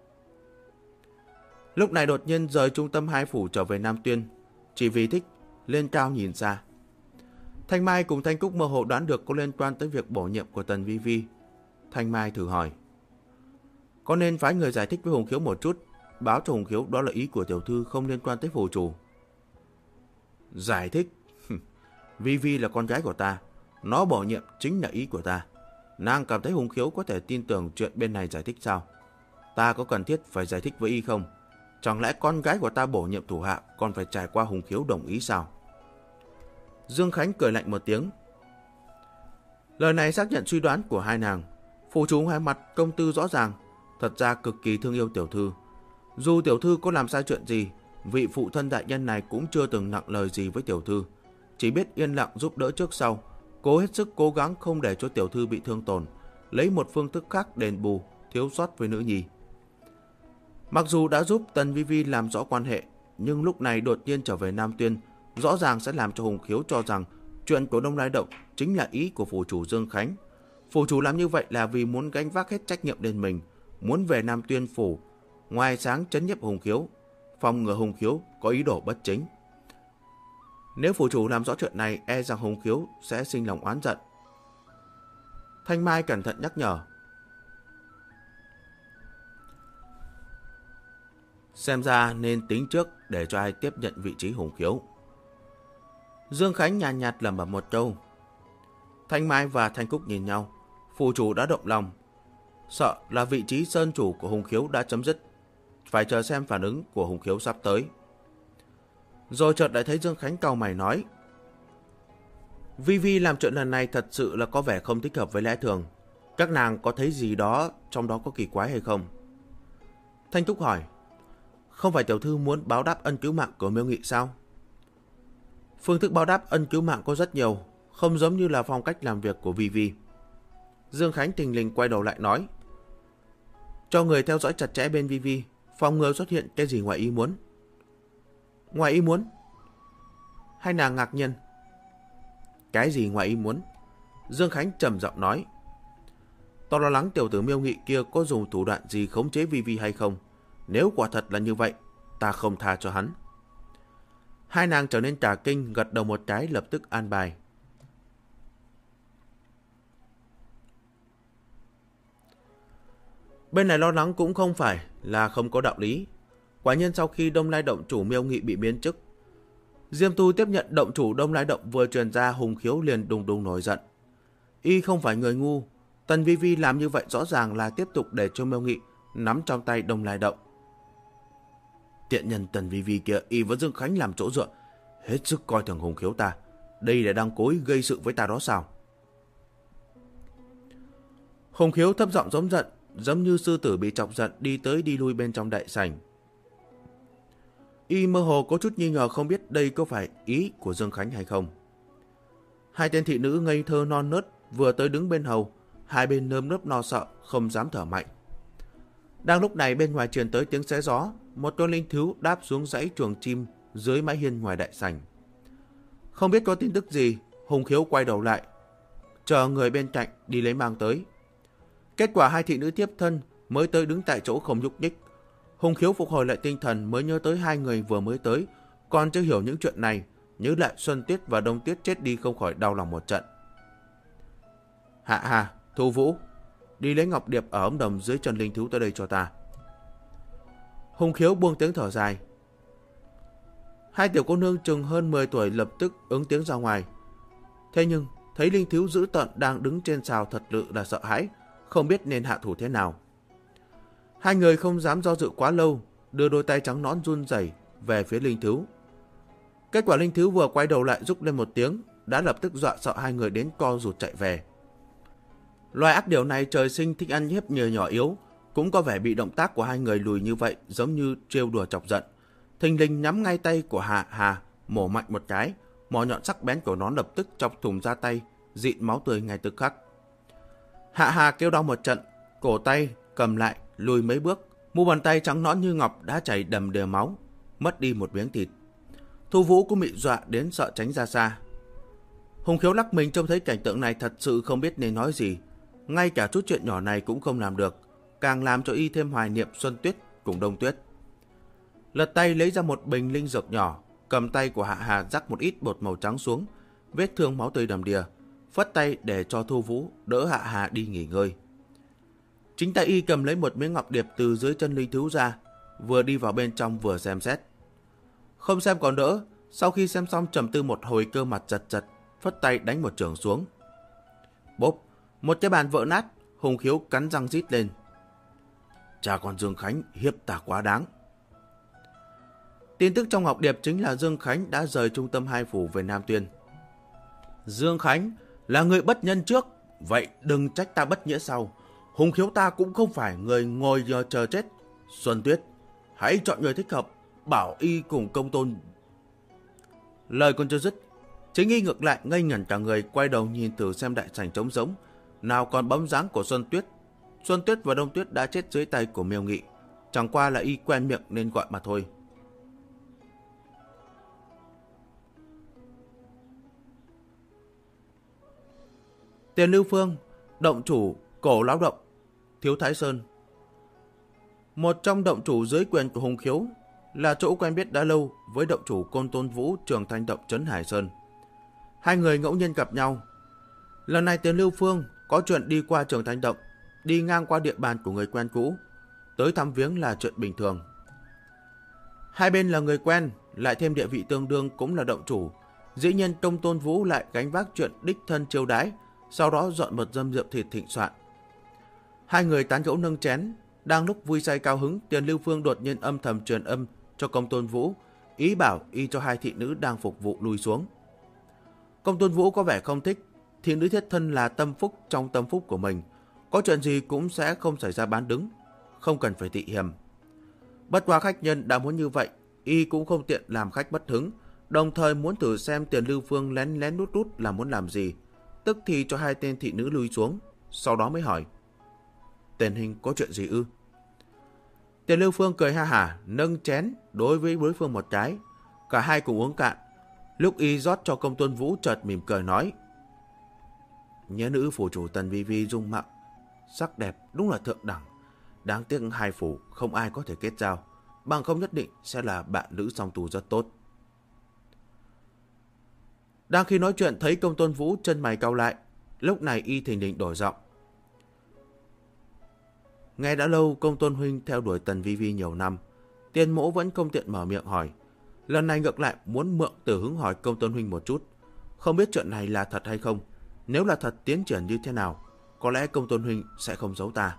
Lúc này đột nhiên rời trung tâm hai phủ trở về Nam Tuyên, chỉ vì thích lên cao nhìn xa. Thanh Mai cùng Thanh Cúc mơ hồ đoán được có liên quan tới việc bổ nhiệm của Tần Vi Vi. Thanh Mai thử hỏi. Có nên phái người giải thích với Hùng Khiếu một chút, báo cho Hùng Khiếu đó là ý của tiểu thư không liên quan tới phủ chủ. Giải thích? Vi Vi là con gái của ta, nó bổ nhiệm chính là ý của ta. Nàng cảm thấy Hùng Khiếu có thể tin tưởng chuyện bên này giải thích sao? Ta có cần thiết phải giải thích với y không? Chẳng lẽ con gái của ta bổ nhiệm thủ hạ còn phải trải qua Hùng Khiếu đồng ý sao? Dương Khánh cười lạnh một tiếng. Lời này xác nhận suy đoán của hai nàng. Phủ chủ hai mặt công tư rõ ràng, thật ra cực kỳ thương yêu tiểu thư. Dù tiểu thư có làm sai chuyện gì, vị phụ thân đại nhân này cũng chưa từng nặng lời gì với tiểu thư, chỉ biết yên lặng giúp đỡ trước sau, cố hết sức cố gắng không để cho tiểu thư bị thương tổn, lấy một phương thức khác đền bù thiếu sót với nữ nhi. Mặc dù đã giúp Tần Vi Vi làm rõ quan hệ, nhưng lúc này đột nhiên trở về Nam Tuyên, rõ ràng sẽ làm cho Hùng Khiếu cho rằng chuyện của Đông Lai Động chính là ý của phủ chủ Dương Khánh. Phủ chủ làm như vậy là vì muốn gánh vác hết trách nhiệm lên mình, muốn về Nam Tuyên phủ, ngoài sáng trấn nhiếp Hùng Khiếu, phòng ngừa Hùng Khiếu có ý đồ bất chính. Nếu phủ chủ làm rõ chuyện này, e rằng Hùng Khiếu sẽ sinh lòng oán giận. Thanh Mai cẩn thận nhắc nhở. Xem ra nên tính trước để cho ai tiếp nhận vị trí Hùng Khiếu. Dương Khánh nhàn nhạt lẩm bẩm một câu. Thanh Mai và Thanh Cúc nhìn nhau, phủ chủ đã động lòng, sợ là vị trí sơn chủ của Hùng Khiếu đã chấm dứt, phải chờ xem phản ứng của Hùng Khiếu sắp tới. Rồi chợt lại thấy Dương Khánh cau mày nói. Vi Vi làm chuyện lần này thật sự là có vẻ không thích hợp với lẽ thường. Các nàng có thấy gì đó trong đó có kỳ quái hay không? Thanh Cúc hỏi. Không phải tiểu thư muốn báo đáp ân cứu mạng của Miêu Nghị sao? Phương thức báo đáp ân cứu mạng có rất nhiều, không giống như là phong cách làm việc của Vi Vi. Dương Khánh thình lình quay đầu lại nói. Cho người theo dõi chặt chẽ bên Vi Vi, phòng ngừa xuất hiện cái gì ngoài ý muốn. Ngoài ý muốn? Hai nàng ngạc nhiên. Cái gì ngoài ý muốn? Dương Khánh trầm giọng nói. Tôi lo lắng tiểu tử Miêu Nghị kia có dùng thủ đoạn gì khống chế Vi Vi hay không. Nếu quả thật là như vậy, ta không tha cho hắn. Hai nàng trở nên cả kinh, gật đầu một cái lập tức an bài. Bên này lo lắng cũng không phải là không có đạo lý. Quả nhiên sau khi Đông Lai động chủ Miêu Nghị bị biến chức, Diêm Tu tiếp nhận động chủ Đông Lai Động vừa truyền ra, Hùng Khiếu liền đùng đùng nổi giận. Y không phải người ngu, Tần Vi Vi làm như vậy rõ ràng là tiếp tục để cho Miêu Nghị nắm trong tay Đông Lai Động. Tiện nhân Tần Vi Vi kia, y với Dương Khánh làm chỗ dựa, hết sức coi thường Hùng Khiếu ta. Đây là đang cố ý gây sự với ta đó sao? Hùng Khiếu thấp giọng giống giận, giống như sư tử bị chọc giận, đi tới đi lui bên trong đại sảnh. Y mơ hồ có chút nghi ngờ không biết đây có phải ý của Dương Khánh hay không. Hai tên thị nữ ngây thơ non nớt vừa tới đứng bên hầu, hai bên nơm nớp lo sợ, không dám thở mạnh. Đang lúc này bên ngoài truyền tới tiếng xé gió, một con linh thú đáp xuống dãy chuồng chim dưới mái hiên ngoài đại sảnh. Không biết có tin tức gì, Hùng Khiếu quay đầu lại, chờ người bên cạnh đi lấy mang tới. Kết quả hai thị nữ tiếp thân mới tới đứng tại chỗ không nhúc nhích. Hùng Khiếu phục hồi lại tinh thần mới nhớ tới hai người vừa mới tới, còn chưa hiểu những chuyện này, nhớ lại Xuân Tuyết và Đông Tuyết chết đi không khỏi đau lòng một trận. Hạ Hà, Thu Vũ, đi lấy ngọc điệp ở ống đồng dưới chân linh thú tới đây cho ta. Hùng Khiếu buông tiếng thở dài. Hai tiểu cô nương chừng hơn 10 tuổi lập tức ứng tiếng ra ngoài. Thế nhưng thấy linh thú dữ tợn đang đứng trên sào thật sự là sợ hãi, không biết nên hạ thủ thế nào. Hai người không dám do dự quá lâu, đưa đôi tay trắng nõn run rẩy về phía linh thú. Kết quả linh thú vừa quay đầu lại rúc lên một tiếng, đã lập tức dọa sợ hai người đến co rụt chạy về. Loài ác điểu này trời sinh thích ăn hiếp người nhỏ yếu, cũng có vẻ bị động tác của hai người lùi như vậy giống như trêu đùa chọc giận. Thình lình nhắm ngay tay của Hạ Hà, mổ mạnh một cái, mỏ nhọn sắc bén của nó lập tức chọc thủng ra tay, dịn máu tươi ngay tức khắc. Hạ Hà kêu đau một trận, cổ tay cầm lại, lùi mấy bước, mu bàn tay trắng nõn như ngọc đã chảy đầm đìa máu, mất đi một miếng thịt. Thu Vũ cũng bị dọa đến sợ tránh ra xa. Hùng Khiếu lắc mình trông thấy cảnh tượng này thật sự không biết nên nói gì, ngay cả chút chuyện nhỏ này cũng không làm được, càng làm cho y thêm hoài niệm Xuân Tuyết cùng Đông Tuyết. Lật tay lấy ra một bình linh dược nhỏ, cầm tay của Hạ Hà rắc một ít bột màu trắng xuống, vết thương máu tươi đầm đìa, phất tay để cho Thu Vũ đỡ Hạ Hà đi nghỉ ngơi. Chính tay y cầm lấy một miếng ngọc điệp từ dưới chân linh thú ra, vừa đi vào bên trong vừa xem xét. Không xem còn đỡ, sau khi xem xong trầm tư một hồi, cơ mặt giật giật, phất tay đánh một chưởng xuống. Bốp, một cái bàn vỡ nát. Hùng Khiếu cắn răng rít lên. Cha con Dương Khánh hiếp ta quá đáng. Tin tức trong ngọc điệp chính là Dương Khánh đã rời trung tâm hai phủ về Nam Tuyên. Dương Khánh là người bất nhân trước, vậy đừng trách ta bất nghĩa sau. Hùng Khiếu ta cũng không phải người ngồi giờ chờ chết. Xuân Tuyết, hãy chọn người thích hợp, bảo y cùng Công Tôn. Lời còn chưa dứt, chính y ngược lại ngây ngẩn cả người, quay đầu nhìn thử xem đại sảnh trống rỗng, nào còn bóng dáng của Xuân Tuyết. Xuân Tuyết và Đông Tuyết đã chết dưới tay của Miêu Nghị, chẳng qua là y quen miệng nên gọi mà thôi. Tiền Lưu Phương, động chủ Cổ Lão Động, Thiếu Thái Sơn. Một trong động chủ dưới quyền của Hùng Khiếu, là chỗ quen biết đã lâu với động chủ Côn Tôn Vũ Trường Thanh Động Trấn Hải Sơn. Hai người ngẫu nhiên gặp nhau. Lần này Tiền Lưu Phương có chuyện đi qua Trường Thanh Động, đi ngang qua địa bàn của người quen cũ, tới thăm viếng là chuyện bình thường. Hai bên là người quen, lại thêm địa vị tương đương cũng là động chủ, dĩ nhiên Công Tôn Vũ lại gánh vác chuyện đích thân chiêu đãi, sau đó dọn một dâm rượu thịt thịnh soạn. Hai người tán gẫu nâng chén, đang lúc vui say cao hứng, Tiền Lưu Phương đột nhiên âm thầm truyền âm cho Công Tôn Vũ, ý bảo y cho hai thị nữ đang phục vụ lui xuống. Công Tôn Vũ có vẻ không thích, thị nữ thiết thân là tâm phúc trong tâm phúc của mình, có chuyện gì cũng sẽ không xảy ra bán đứng, không cần phải tị hiềm. Bất quá khách nhân đã muốn như vậy, y cũng không tiện làm khách bất hứng, đồng thời muốn thử xem Tiền Lưu Phương lén lén nút nút là muốn làm gì, tức thì cho hai tên thị nữ lui xuống, sau đó mới hỏi: Tiền hình có chuyện gì ư? Tiền Lưu Phương cười ha hả, nâng chén đối với đối phương một cái, cả hai cùng uống cạn. Lúc y rót cho Công Tôn Vũ chợt mỉm cười nói: Nhớ nữ phủ chủ Tần Vi Vi dung mạo sắc đẹp đúng là thượng đẳng, đáng tiếc hai phủ không ai có thể kết giao, bằng không nhất định sẽ là bạn nữ song tu rất tốt. Đang khi nói chuyện thấy Công Tôn Vũ chân mày cau lại, lúc này y thình lình đổi giọng: Nghe đã lâu Công Tôn huynh theo đuổi Tần Vi Vi nhiều năm, Tiên mỗ vẫn không tiện mở miệng hỏi, lần này ngược lại muốn mượn Tử Hứng hỏi Công Tôn huynh một chút, không biết chuyện này là thật hay không. Nếu là thật, tiến triển như thế nào, có lẽ Công Tôn huynh sẽ không giấu ta.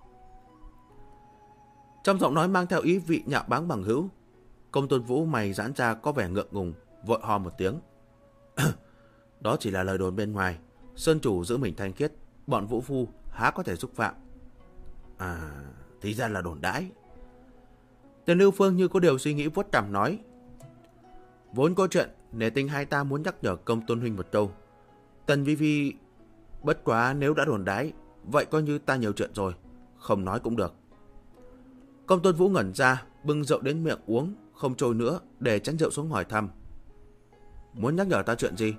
Trong giọng nói mang theo ý vị nhạo báng bằng hữu. Công Tôn Vũ mày giãn ra có vẻ ngượng ngùng, vội ho một tiếng. Đó chỉ là lời đồn bên ngoài. Sơn chủ giữ mình thanh khiết, bọn vũ phu há có thể xúc phạm. À, thì ra là đồn đãi. Tiền Lưu Phương như có điều suy nghĩ vuốt cằm nói. Vốn có chuyện, Nể Tình hai ta muốn nhắc nhở Công Tôn huynh một câu. Tần Vi Vi, bất quá nếu đã đồn đãi, vậy coi như ta nhiều chuyện rồi, không nói cũng được. Công Tôn Vũ ngẩn ra, bưng rượu đến miệng uống, không trôi nữa, để chén rượu xuống hỏi thăm. Muốn nhắc nhở ta chuyện gì?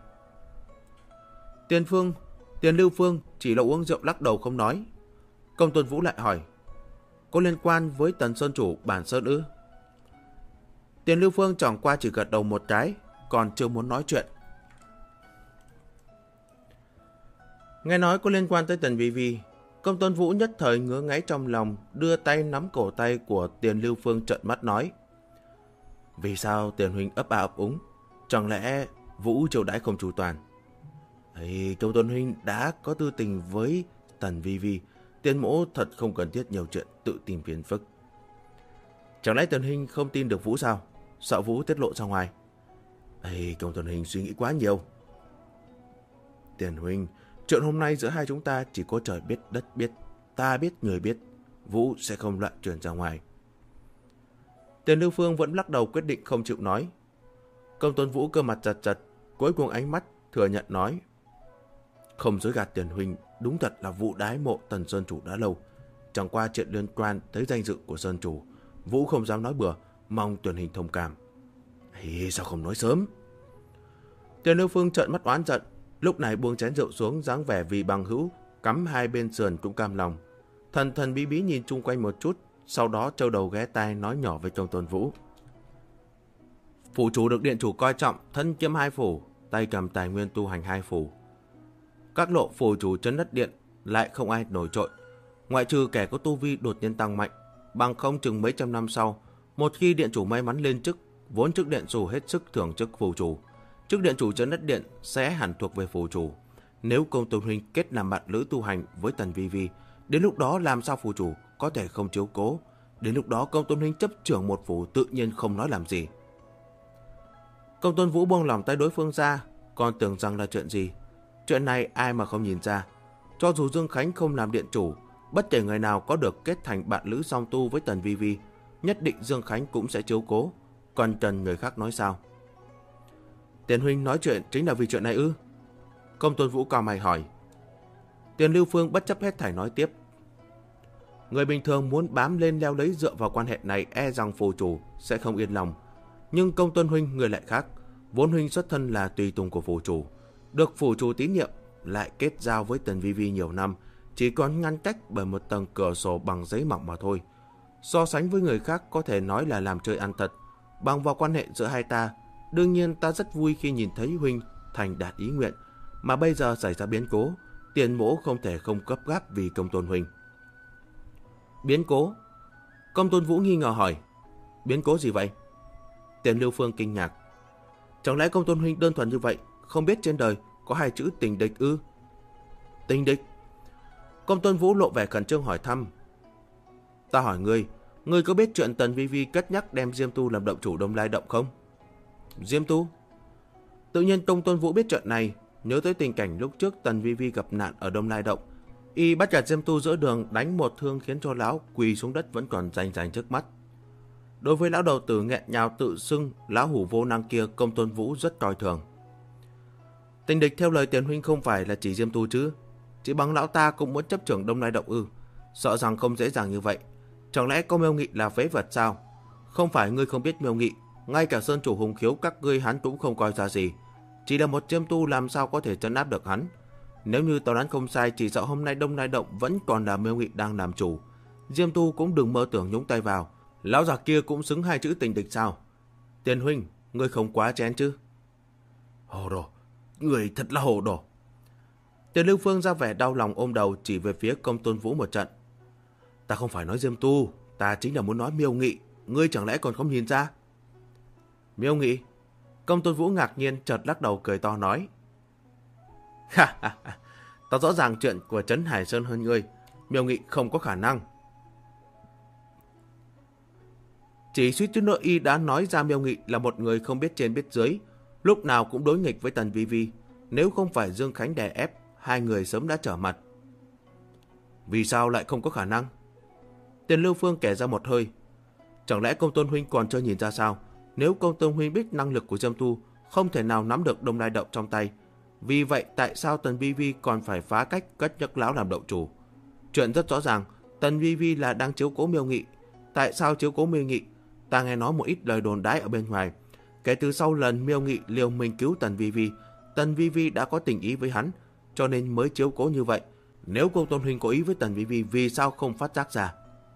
Tiền Lưu Phương chỉ là uống rượu lắc đầu không nói. Công Tôn Vũ lại hỏi. Có liên quan với Tần Sơn chủ Bản Sơn ư? Tiền Lưu Phương chẳng qua chỉ gật đầu một cái, còn chưa muốn nói chuyện. Nghe nói có liên quan tới Tần Vi Vi, Công Tôn Vũ nhất thời ngứa ngáy trong lòng, đưa tay nắm cổ tay của Tiền Lưu Phương trợn mắt nói. Vì sao Tiền huynh ấp a ấp úng? Chẳng lẽ Vũ chiêu đãi không chu toàn? Công Tôn huynh đã có tư tình với Tần Vi Vi, Tiền mỗ thật không cần thiết nhiều chuyện tự tìm phiền phức. Chẳng lẽ Tiền huynh không tin được Vũ sao? Sợ Vũ tiết lộ ra ngoài? Công Tôn huynh suy nghĩ quá nhiều. Tiền huynh, chuyện hôm nay giữa hai chúng ta chỉ có trời biết đất biết, ta biết người biết, Vũ sẽ không loạn truyền ra ngoài. Tiền Lưu Phương vẫn lắc đầu quyết định không chịu nói. Công Tôn Vũ cơ mặt chật chật, cuối cùng ánh mắt thừa nhận nói. Không dối gạt Tiền huynh, đúng thật là Vũ đái mộ Tần Sơn chủ đã lâu. Chẳng qua chuyện liên quan tới danh dự của Sơn chủ, Vũ không dám nói bừa, mong Tiền huynh thông cảm. Sao không nói sớm? Tiền Lưu Phương trợn mắt oán giận, lúc này buông chén rượu xuống, dáng vẻ vì bằng hữu cắm hai bên sườn cũng cam lòng. Thần thần bí bí nhìn chung quanh một chút, sau đó trâu đầu ghé tai nói nhỏ với Công Tôn Vũ. Phủ chủ được điện chủ coi trọng, thân kiêm hai phủ, tay cầm tài nguyên tu hành hai phủ. Các lộ phủ chủ trấn đất điện lại không ai nổi trội, ngoại trừ kẻ có tu vi đột nhiên tăng mạnh, bằng không chừng mấy trăm năm sau, một khi điện chủ may mắn lên chức, vốn chức điện chủ hết sức thưởng chức phủ chủ, chức điện chủ trấn đất điện sẽ hẳn thuộc về phủ chủ. Nếu Công Tôn huynh kết làm bạn lữ tu hành với Tần Vi Vi, đến lúc đó làm sao phủ chủ có thể không chiếu cố? Đến lúc đó Công Tôn huynh chấp trưởng một phủ tự nhiên không nói làm gì. Công Tôn Vũ buông lòng tay đối phương ra, còn tưởng rằng là chuyện gì. Chuyện này ai mà không nhìn ra. Cho dù Dương Khánh không làm điện chủ, bất kể người nào có được kết thành bạn lữ song tu với Tần Vi Vi, nhất định Dương Khánh cũng sẽ chiếu cố. Còn trần người khác nói sao? Tiền huynh nói chuyện chính là vì chuyện này ư? Công Tôn Vũ cau mày hỏi. Tiền Lưu Phương bất chấp hết thảy nói tiếp. Người bình thường muốn bám lên leo lấy dựa vào quan hệ này e rằng phủ chủ sẽ không yên lòng. Nhưng Công Tôn huynh người lại khác, vốn huynh xuất thân là tùy tùng của phủ chủ, được phủ chủ tín nhiệm, lại kết giao với Tần Vi Vi nhiều năm, chỉ còn ngăn cách bởi một tầng cửa sổ bằng giấy mỏng mà thôi. So sánh với người khác có thể nói là làm chơi ăn thật. Bằng vào quan hệ giữa hai ta, đương nhiên ta rất vui khi nhìn thấy huynh thành đạt ý nguyện, mà bây giờ xảy ra biến cố, Tiền mỗ không thể không gấp gáp vì Công Tôn huynh. Biến cố? Công Tôn Vũ nghi ngờ hỏi. Biến cố gì vậy? Tiền Lưu Phương kinh ngạc. Chẳng lẽ Công Tôn huynh đơn thuần như vậy, không biết trên đời có hai chữ tình địch ư? Tình địch? Công Tôn Vũ lộ vẻ khẩn trương hỏi thăm. Ta hỏi ngươi có biết chuyện Tần Vi Vi cất nhắc đem Diêm Tu làm động chủ Đông Lai Động không? Diêm Tu? Tự nhiên Công Tôn Vũ biết chuyện này, nhớ tới tình cảnh lúc trước Tần Vi Vi gặp nạn ở Đông Lai Động, y bắt gặp Diêm Tu giữa đường đánh một thương khiến cho lão quỳ xuống đất vẫn còn rành rành trước mắt. Đối với lão đầu tử nghẹn nhào tự xưng lão hủ vô năng kia, Công Tôn Vũ rất coi thường. Tình địch theo lời Tiền huynh không phải là chỉ Diêm Tu chứ? Chỉ bằng lão ta cũng muốn chấp trưởng Đông Lai Động ư? Sợ rằng không dễ dàng như vậy. Chẳng lẽ có Miêu Nghị là phế vật sao? Không phải ngươi không biết Miêu Nghị, ngay cả Sơn chủ Hùng Khiếu các ngươi hắn cũng không coi ra gì. Chỉ là một Diêm Tu làm sao có thể trấn áp được hắn? Nếu như tao đoán không sai, chỉ sợ hôm nay Đông Lai Động vẫn còn là Miêu Nghị đang làm chủ. Diêm Tu cũng đừng mơ tưởng nhúng tay vào. Lão già kia cũng xứng hai chữ tình địch sao? Tiền huynh, ngươi không quá chén chứ? Hồ đồ, người thật là hồ đồ. Tiền Lưu Phương ra vẻ đau lòng ôm đầu chỉ về phía Công Tôn Vũ một trận. Ta không phải nói Diêm Tu, ta chính là muốn nói Miêu Nghị, ngươi chẳng lẽ còn không nhìn ra? Miêu Nghị. Công Tôn Vũ ngạc nhiên chợt lắc đầu cười to nói. Ha ha ha, tao rõ ràng chuyện của Trấn Hải Sơn hơn ngươi. Miêu Nghị không có khả năng. Chỉ suýt chút nữa y đã nói ra Miêu Nghị là một người không biết trên biết dưới, lúc nào cũng đối nghịch với Tần Vi Vi. Nếu không phải Dương Khánh đè ép, hai người sớm đã trở mặt. Vì sao lại không có khả năng? Tiền Lưu Phương kể ra một hơi. Chẳng lẽ Công Tôn huynh còn chưa nhìn ra sao? Nếu Công Tôn huynh biết năng lực của Dâm Tu, không thể nào nắm được Đông Lai Động trong tay. Vì vậy tại sao Tần Vi Vi còn phải phá cách cất nhắc lão làm động chủ? Chuyện rất rõ ràng, Tần Vi Vi là đang chiếu cố Miêu Nghị. Tại sao chiếu cố Miêu Nghị? Ta nghe nói một ít lời đồn đãi ở bên ngoài. Kể từ sau lần Miêu Nghị liều mình cứu Tần Vi Vi đã có tình ý với hắn, cho nên mới chiếu cố như vậy. Nếu Công Tôn huynh có ý với Tần Vi Vi, vì sao không phát giác ra?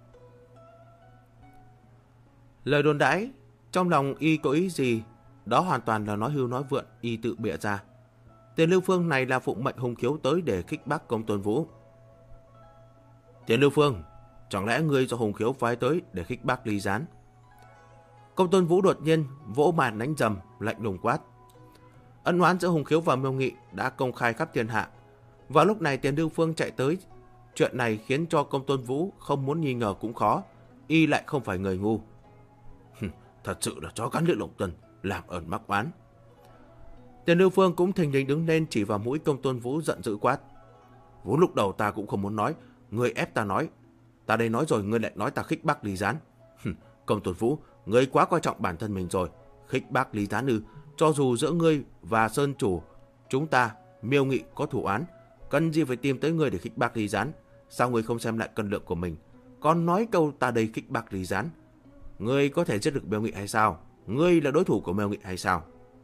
Lời đồn đãi, trong lòng y có ý gì? Đó hoàn toàn là nói hưu nói vượn, y tự bịa ra. Tiền Lưu Phương này là phụng mệnh Hùng Khiếu tới để khích bác Công Tôn Vũ. Tiền Lưu Phương, chẳng lẽ ngươi do Hùng Khiếu phái tới để khích bác Ly Gián? Công Tôn Vũ đột nhiên vỗ bàn đánh rầm, lạnh lùng quát. Ân oán giữa Hùng Khiếu và Miêu Nghị đã công khai khắp thiên hạ. Vào lúc này Tiền Lưu Phương chạy tới. Chuyện này khiến cho Công Tôn Vũ không muốn nghi ngờ cũng khó. Y lại không phải người ngu. Thật sự là chó cắn lưỡi lồng tuần, làm ơn mắc oán. Tiền Lưu Phương cũng thình lình đứng lên chỉ vào mũi Công Tôn Vũ giận dữ quát. Vốn lúc đầu ta cũng không muốn nói, ngươi ép ta nói. Ta đây nói rồi ngươi lại nói ta khích bác Ly Gián. Công Tôn Vũ, ngươi quá coi trọng bản thân mình rồi. Khích bác Ly Gián ư? Cho dù giữa ngươi và Sơn Chủ, chúng ta, Miêu Nghị có thủ án, cần gì phải tìm tới ngươi để khích bác Ly Gián? Sao ngươi không xem lại cân lượng của mình? Còn nói câu ta đây khích bác Ly Gián. Ngươi có thể giết được Miêu Nghị hay sao? Ngươi là đối thủ của Miêu Nghị hay sao?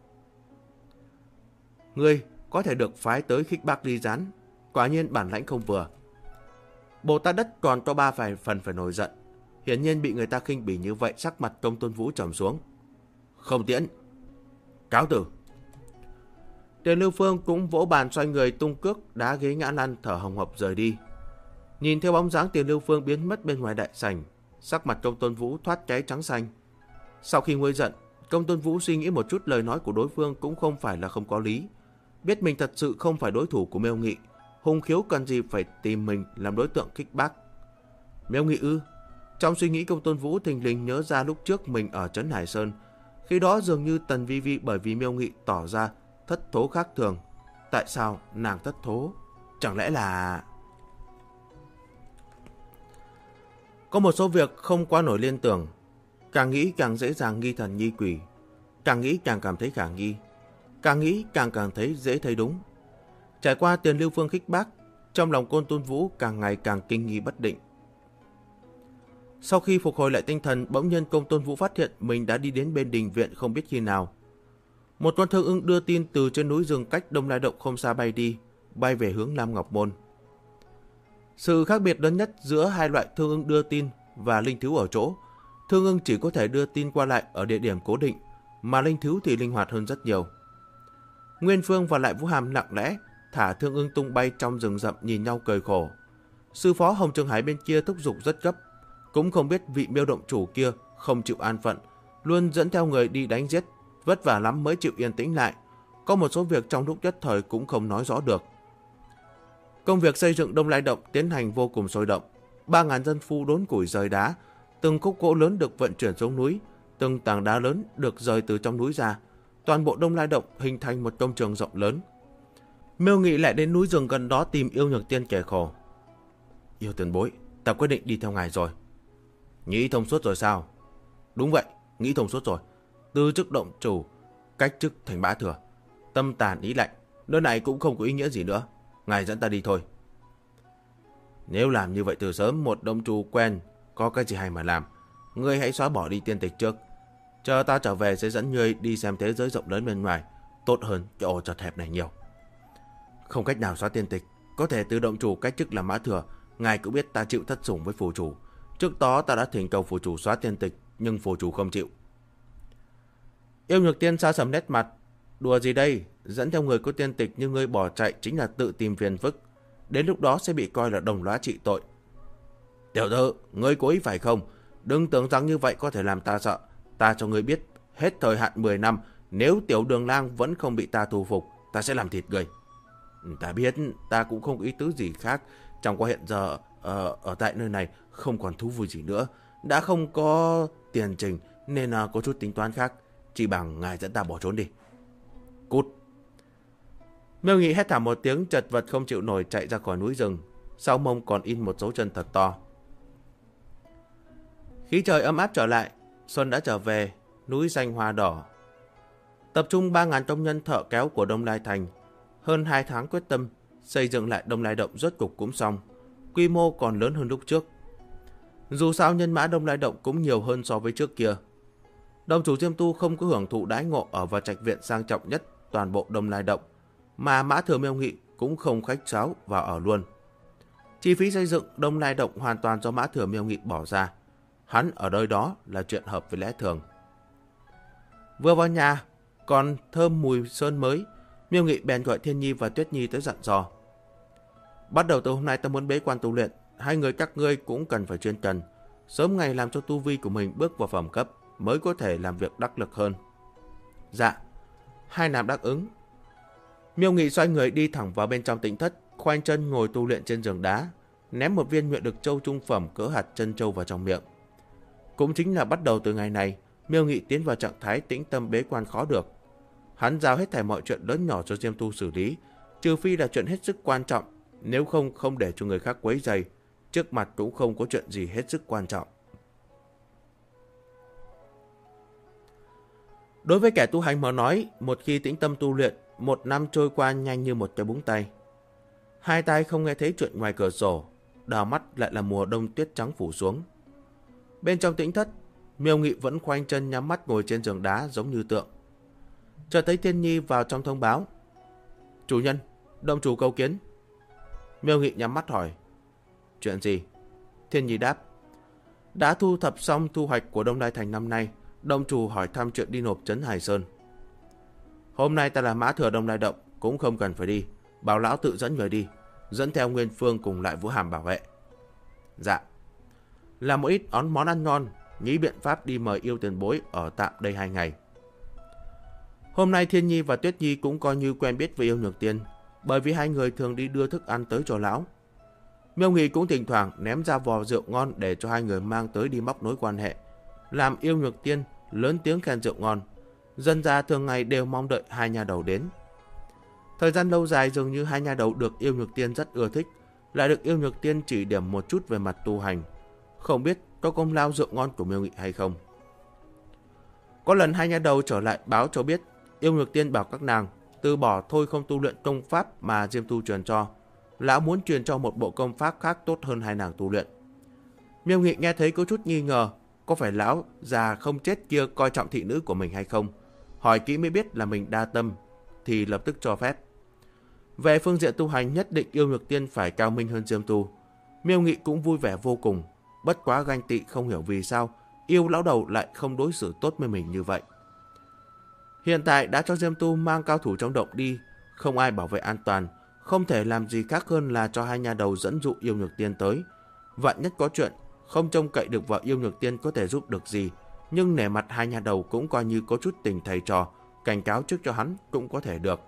Ngươi có thể được phái tới khích bác Ly Gián, quả nhiên bản lãnh không vừa. Bồ Tát Đất còn cho ba phần phải nổi giận. Hiển nhiên bị người ta khinh bỉ như vậy, sắc mặt Công Tôn Vũ trầm xuống. Không tiễn, cáo từ. Tiền Lưu Phương cũng vỗ bàn xoay người tung cước đá ghế ngã lăn, thở hồng hộc rời đi. Nhìn theo bóng dáng Tiền Lưu Phương biến mất bên ngoài đại sảnh, sắc mặt Công Tôn Vũ thoát cháy trắng xanh. Sau khi nguôi giận, Công Tôn Vũ suy nghĩ một chút, lời nói của đối phương cũng không phải là không có lý. Biết mình thật sự không phải đối thủ của Miêu Nghị, Hùng Khiếu cần gì phải tìm mình làm đối tượng kích bác. Miêu Nghị ư? Trong suy nghĩ Công Tôn Vũ thình lình nhớ ra lúc trước mình ở Trấn Hải Sơn. Khi đó dường như Tần Vi Vi bởi vì Miêu Nghị tỏ ra thất thố khác thường. Tại sao nàng thất thố? Chẳng lẽ là... Có một số việc không quá nổi liên tưởng. Càng nghĩ càng dễ dàng nghi thần nghi quỷ. Càng nghĩ càng cảm thấy khả nghi. Càng nghĩ càng thấy dễ thấy đúng. Trải qua Tiền Lưu Phương khích bác, trong lòng Công Tôn Vũ càng ngày càng kinh nghi bất định. Sau khi phục hồi lại tinh thần, bỗng nhiên Công Tôn Vũ phát hiện mình đã đi đến bên đình viện không biết khi nào. Một con thương ưng đưa tin từ trên núi rừng cách Đông Lai Động không xa bay đi, bay về hướng Lam Ngọc Môn. Sự khác biệt lớn nhất giữa hai loại thương ưng đưa tin và linh thú ở chỗ, thương ưng chỉ có thể đưa tin qua lại ở địa điểm cố định, mà linh thú thì linh hoạt hơn rất nhiều. Nguyên Phương và Lại Vũ Hàm lặng lẽ thả thương ưng tung bay trong rừng rậm, nhìn nhau cười khổ. Sư phó Hồng Trường Hải bên kia thúc giục rất gấp, cũng không biết vị Miêu động chủ kia không chịu an phận, luôn dẫn theo người đi đánh giết, vất vả lắm mới chịu yên tĩnh lại. Có một số việc trong lúc nhất thời cũng không nói rõ được. Công việc xây dựng Đông Lai Động tiến hành vô cùng sôi động. 3.000 dân phu đốn củi rời đá, từng khúc gỗ lớn được vận chuyển xuống núi, từng tảng đá lớn được rời từ trong núi ra. Toàn bộ Đông Lai Động hình thành một công trường rộng lớn. Miêu Nghị lại đến núi rừng gần đó tìm Yêu Nhược Tiên kẻ khổ. Yêu tiền bối, ta quyết định đi theo ngài rồi. Nghĩ thông suốt rồi sao? Đúng vậy, nghĩ thông suốt rồi. Từ chức động chủ, cách chức thành bá thừa. Tâm tàn ý lạnh, nơi này cũng không có ý nghĩa gì nữa. Ngài dẫn ta đi thôi. Nếu làm như vậy từ sớm, một động chủ quen, có cái gì hay mà làm. Ngươi hãy xóa bỏ đi tiên tịch trước. Chờ ta trở về sẽ dẫn ngươi đi xem thế giới rộng lớn bên ngoài, tốt hơn cái ổ chật hẹp này nhiều. Không cách nào xóa tiên tịch, có thể từ động chủ cách chức làm mã thừa. Ngài cũng biết ta chịu thất sủng với phù chủ. Trước đó ta đã thỉnh cầu phù chủ xóa tiên tịch, nhưng phù chủ không chịu. Yêu Nhược Tiên xa sầm nét mặt. Đùa gì đây, dẫn theo người có tiên tịch như ngươi bỏ chạy chính là tự tìm phiền phức. Đến lúc đó sẽ bị coi là đồng lõa trị tội. Tiểu thư, ngươi cố ý phải không? Đừng tưởng rằng như vậy có thể làm ta sợ. Ta cho ngươi biết, Hết thời hạn 10 năm, nếu Tiểu Đường Lang vẫn không bị ta thu phục, ta sẽ làm thịt người. Ta biết, ta cũng không ý tứ gì khác. Chẳng qua hiện giờ ở tại nơi này không còn thú vui gì nữa. Đã không có tiền trình nên có chút tính toán khác. Chỉ bằng ngài dẫn ta bỏ trốn đi. Cút. Miêu Nghị hét thảm một tiếng, chật vật không chịu nổi chạy ra khỏi núi rừng. Sau mông còn in một dấu chân thật to. Khí trời ấm áp trở lại, xuân đã trở về, núi xanh hoa đỏ. Tập trung 3.000 công nhân thợ kéo của Đông Lai Thành. Hơn 2 tháng quyết tâm, xây dựng lại Đông Lai Động rốt cục cũng xong. Quy mô còn lớn hơn lúc trước. Dù sao nhân mã Đông Lai Động cũng nhiều hơn so với trước kia. Động chủ Diêm Tu không có hưởng thụ đãi ngộ ở vào trạch viện sang trọng nhất toàn bộ Đông Lai Động, mà Mã Thừa Miêu Nghị cũng không khách sáo vào ở luôn. Chi phí xây dựng Đông Lai Động hoàn toàn do Mã Thừa Miêu Nghị bỏ ra. Hắn ở nơi đó là chuyện hợp với lẽ thường. Vừa vào nhà, còn thơm mùi sơn mới, Miêu Nghị bèn gọi Thiên Nhi và Tuyết Nhi tới dặn dò. Bắt đầu từ hôm nay ta muốn bế quan tu luyện, hai người các ngươi cũng cần phải chuyên cần, sớm ngày làm cho tu vi của mình bước vào phẩm cấp mới có thể làm việc đắc lực hơn. Dạ, hai nàng đáp ứng. Miêu Nghị xoay người đi thẳng vào bên trong tĩnh thất, khoanh chân ngồi tu luyện trên giường đá, ném một viên nguyện lực châu trung phẩm cỡ hạt chân châu vào trong miệng. Cũng chính là bắt đầu từ ngày này, Miêu Nghị tiến vào trạng thái tĩnh tâm bế quan khó được. Hắn giao hết thảy mọi chuyện lớn nhỏ cho Diêm Tu xử lý, trừ phi là chuyện hết sức quan trọng, nếu không để cho người khác quấy rầy, trước mặt cũng không có chuyện gì hết sức quan trọng. Đối với kẻ tu hành mà nói, một khi tĩnh tâm tu luyện, một năm trôi qua nhanh như một cái búng tay. Hai tai không nghe thấy chuyện ngoài cửa sổ, đào mắt lại là mùa đông tuyết trắng phủ xuống. Bên trong tĩnh thất, Miêu Nghị vẫn khoanh chân nhắm mắt ngồi trên giường đá giống như tượng. Chợt thấy Thiên Nhi vào trong thông báo. Chủ nhân, động chủ cầu kiến. Miêu Nghị nhắm mắt hỏi. Chuyện gì? Thiên Nhi đáp. Đã thu thập xong thu hoạch của Đông Lai Thành năm nay, động chủ hỏi thăm chuyện đi nộp trấn Hải Sơn. Hôm nay ta là Mã Thừa Đông Lai Động, cũng không cần phải đi, bảo lão tự dẫn người đi, dẫn theo Nguyên Phương cùng lại Vũ Hàm bảo vệ. Dạ. Làm một ít món ăn ngon, nghĩ biện pháp đi mời yêu tiền bối ở tạm đây 2 ngày. Hôm nay Thiên Nhi và Tuyết Nhi cũng coi như quen biết với Yêu Nhược Tiên, bởi vì hai người thường đi đưa thức ăn tới cho lão. Miêu Nghị cũng thỉnh thoảng ném ra vò rượu ngon để cho hai người mang tới đi móc nối quan hệ, làm Yêu Nhược Tiên lớn tiếng khen rượu ngon. Dân gia thường ngày đều mong đợi hai nhà đầu đến. Thời gian lâu dài dường như hai nhà đầu được Yêu Nhược Tiên rất ưa thích, lại được Yêu Nhược Tiên chỉ điểm một chút về mặt tu hành. Không biết có công lao rượu ngon của Miêu Nghị hay không. Có lần hai nhà đầu trở lại báo cho biết, Yêu Nhược Tiên bảo các nàng từ bỏ thôi không tu luyện công pháp mà Diêm Tu truyền cho. Lão muốn truyền cho một bộ công pháp khác tốt hơn hai nàng tu luyện. Miêu Nghị nghe thấy có chút nghi ngờ, có phải lão già không chết kia coi trọng thị nữ của mình hay không? Hỏi kỹ mới biết là mình đa tâm, thì lập tức cho phép. Về phương diện tu hành nhất định Yêu Nhược Tiên phải cao minh hơn Diêm Tu. Miêu Nghị cũng vui vẻ vô cùng, bất quá ganh tị không hiểu vì sao Yêu lão đầu lại không đối xử tốt với mình như vậy. Hiện tại đã cho Diêm Tu mang cao thủ trong động đi, không ai bảo vệ an toàn, không thể làm gì khác hơn là cho hai nhà đầu dẫn dụ Yêu Nhược Tiên tới. Vạn nhất có chuyện, không trông cậy được vào Yêu Nhược Tiên có thể giúp được gì, nhưng nể mặt hai nhà đầu cũng coi như có chút tình thầy trò, cảnh cáo trước cho hắn cũng có thể được.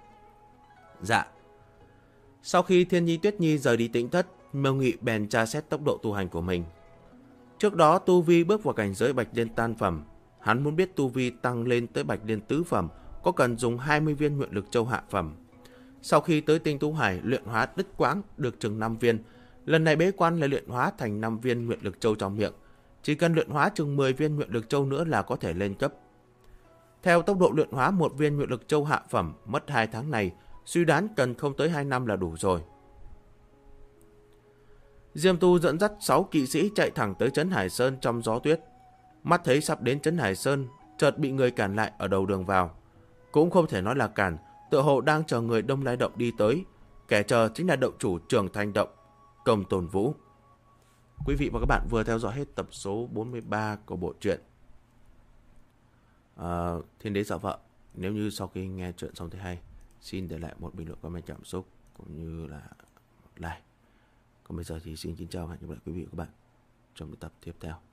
Dạ. Sau khi Thiên Nhi Tuyết Nhi rời đi tĩnh thất, Miêu Nghị bèn tra xét tốc độ tu hành của mình. Trước đó tu vi bước vào cảnh giới Bạch Liên Tan Phẩm, hắn muốn biết tu vi tăng lên tới Bạch Liên Tứ Phẩm có cần dùng 20 viên nguyện lực châu hạ phẩm. Sau khi tới Tinh Tú Hải luyện hóa đứt quãng được chừng 5 viên, lần này bế quan lại luyện hóa thành 5 viên nguyện lực châu trong miệng, chỉ cần luyện hóa chừng 10 viên nguyện lực châu nữa là có thể lên cấp. Theo tốc độ luyện hóa một viên nguyện lực châu hạ phẩm mất 2 tháng này, suy đoán cần không tới 2 năm là đủ rồi. Diêm Tu dẫn dắt 6 kỵ sĩ chạy thẳng tới trấn Hải Sơn trong gió tuyết. Mắt thấy sắp đến trấn Hải Sơn, chợt bị người cản lại ở đầu đường vào. Cũng không thể nói là cản, tựa hồ đang chờ người Đông Lai Động đi tới. Kẻ chờ chính là động chủ Trường Thanh Động, Công Tôn Vũ. Quý vị và các bạn vừa theo dõi hết tập số 43 của bộ truyện Thiên Đế Giả Vợ. Nếu như sau khi nghe chuyện xong thấy hay, xin để lại một bình luận comment cảm xúc cũng như là một like. Còn bây giờ thì xin kính chào và hẹn gặp lại quý vị và các bạn trong tập tiếp theo.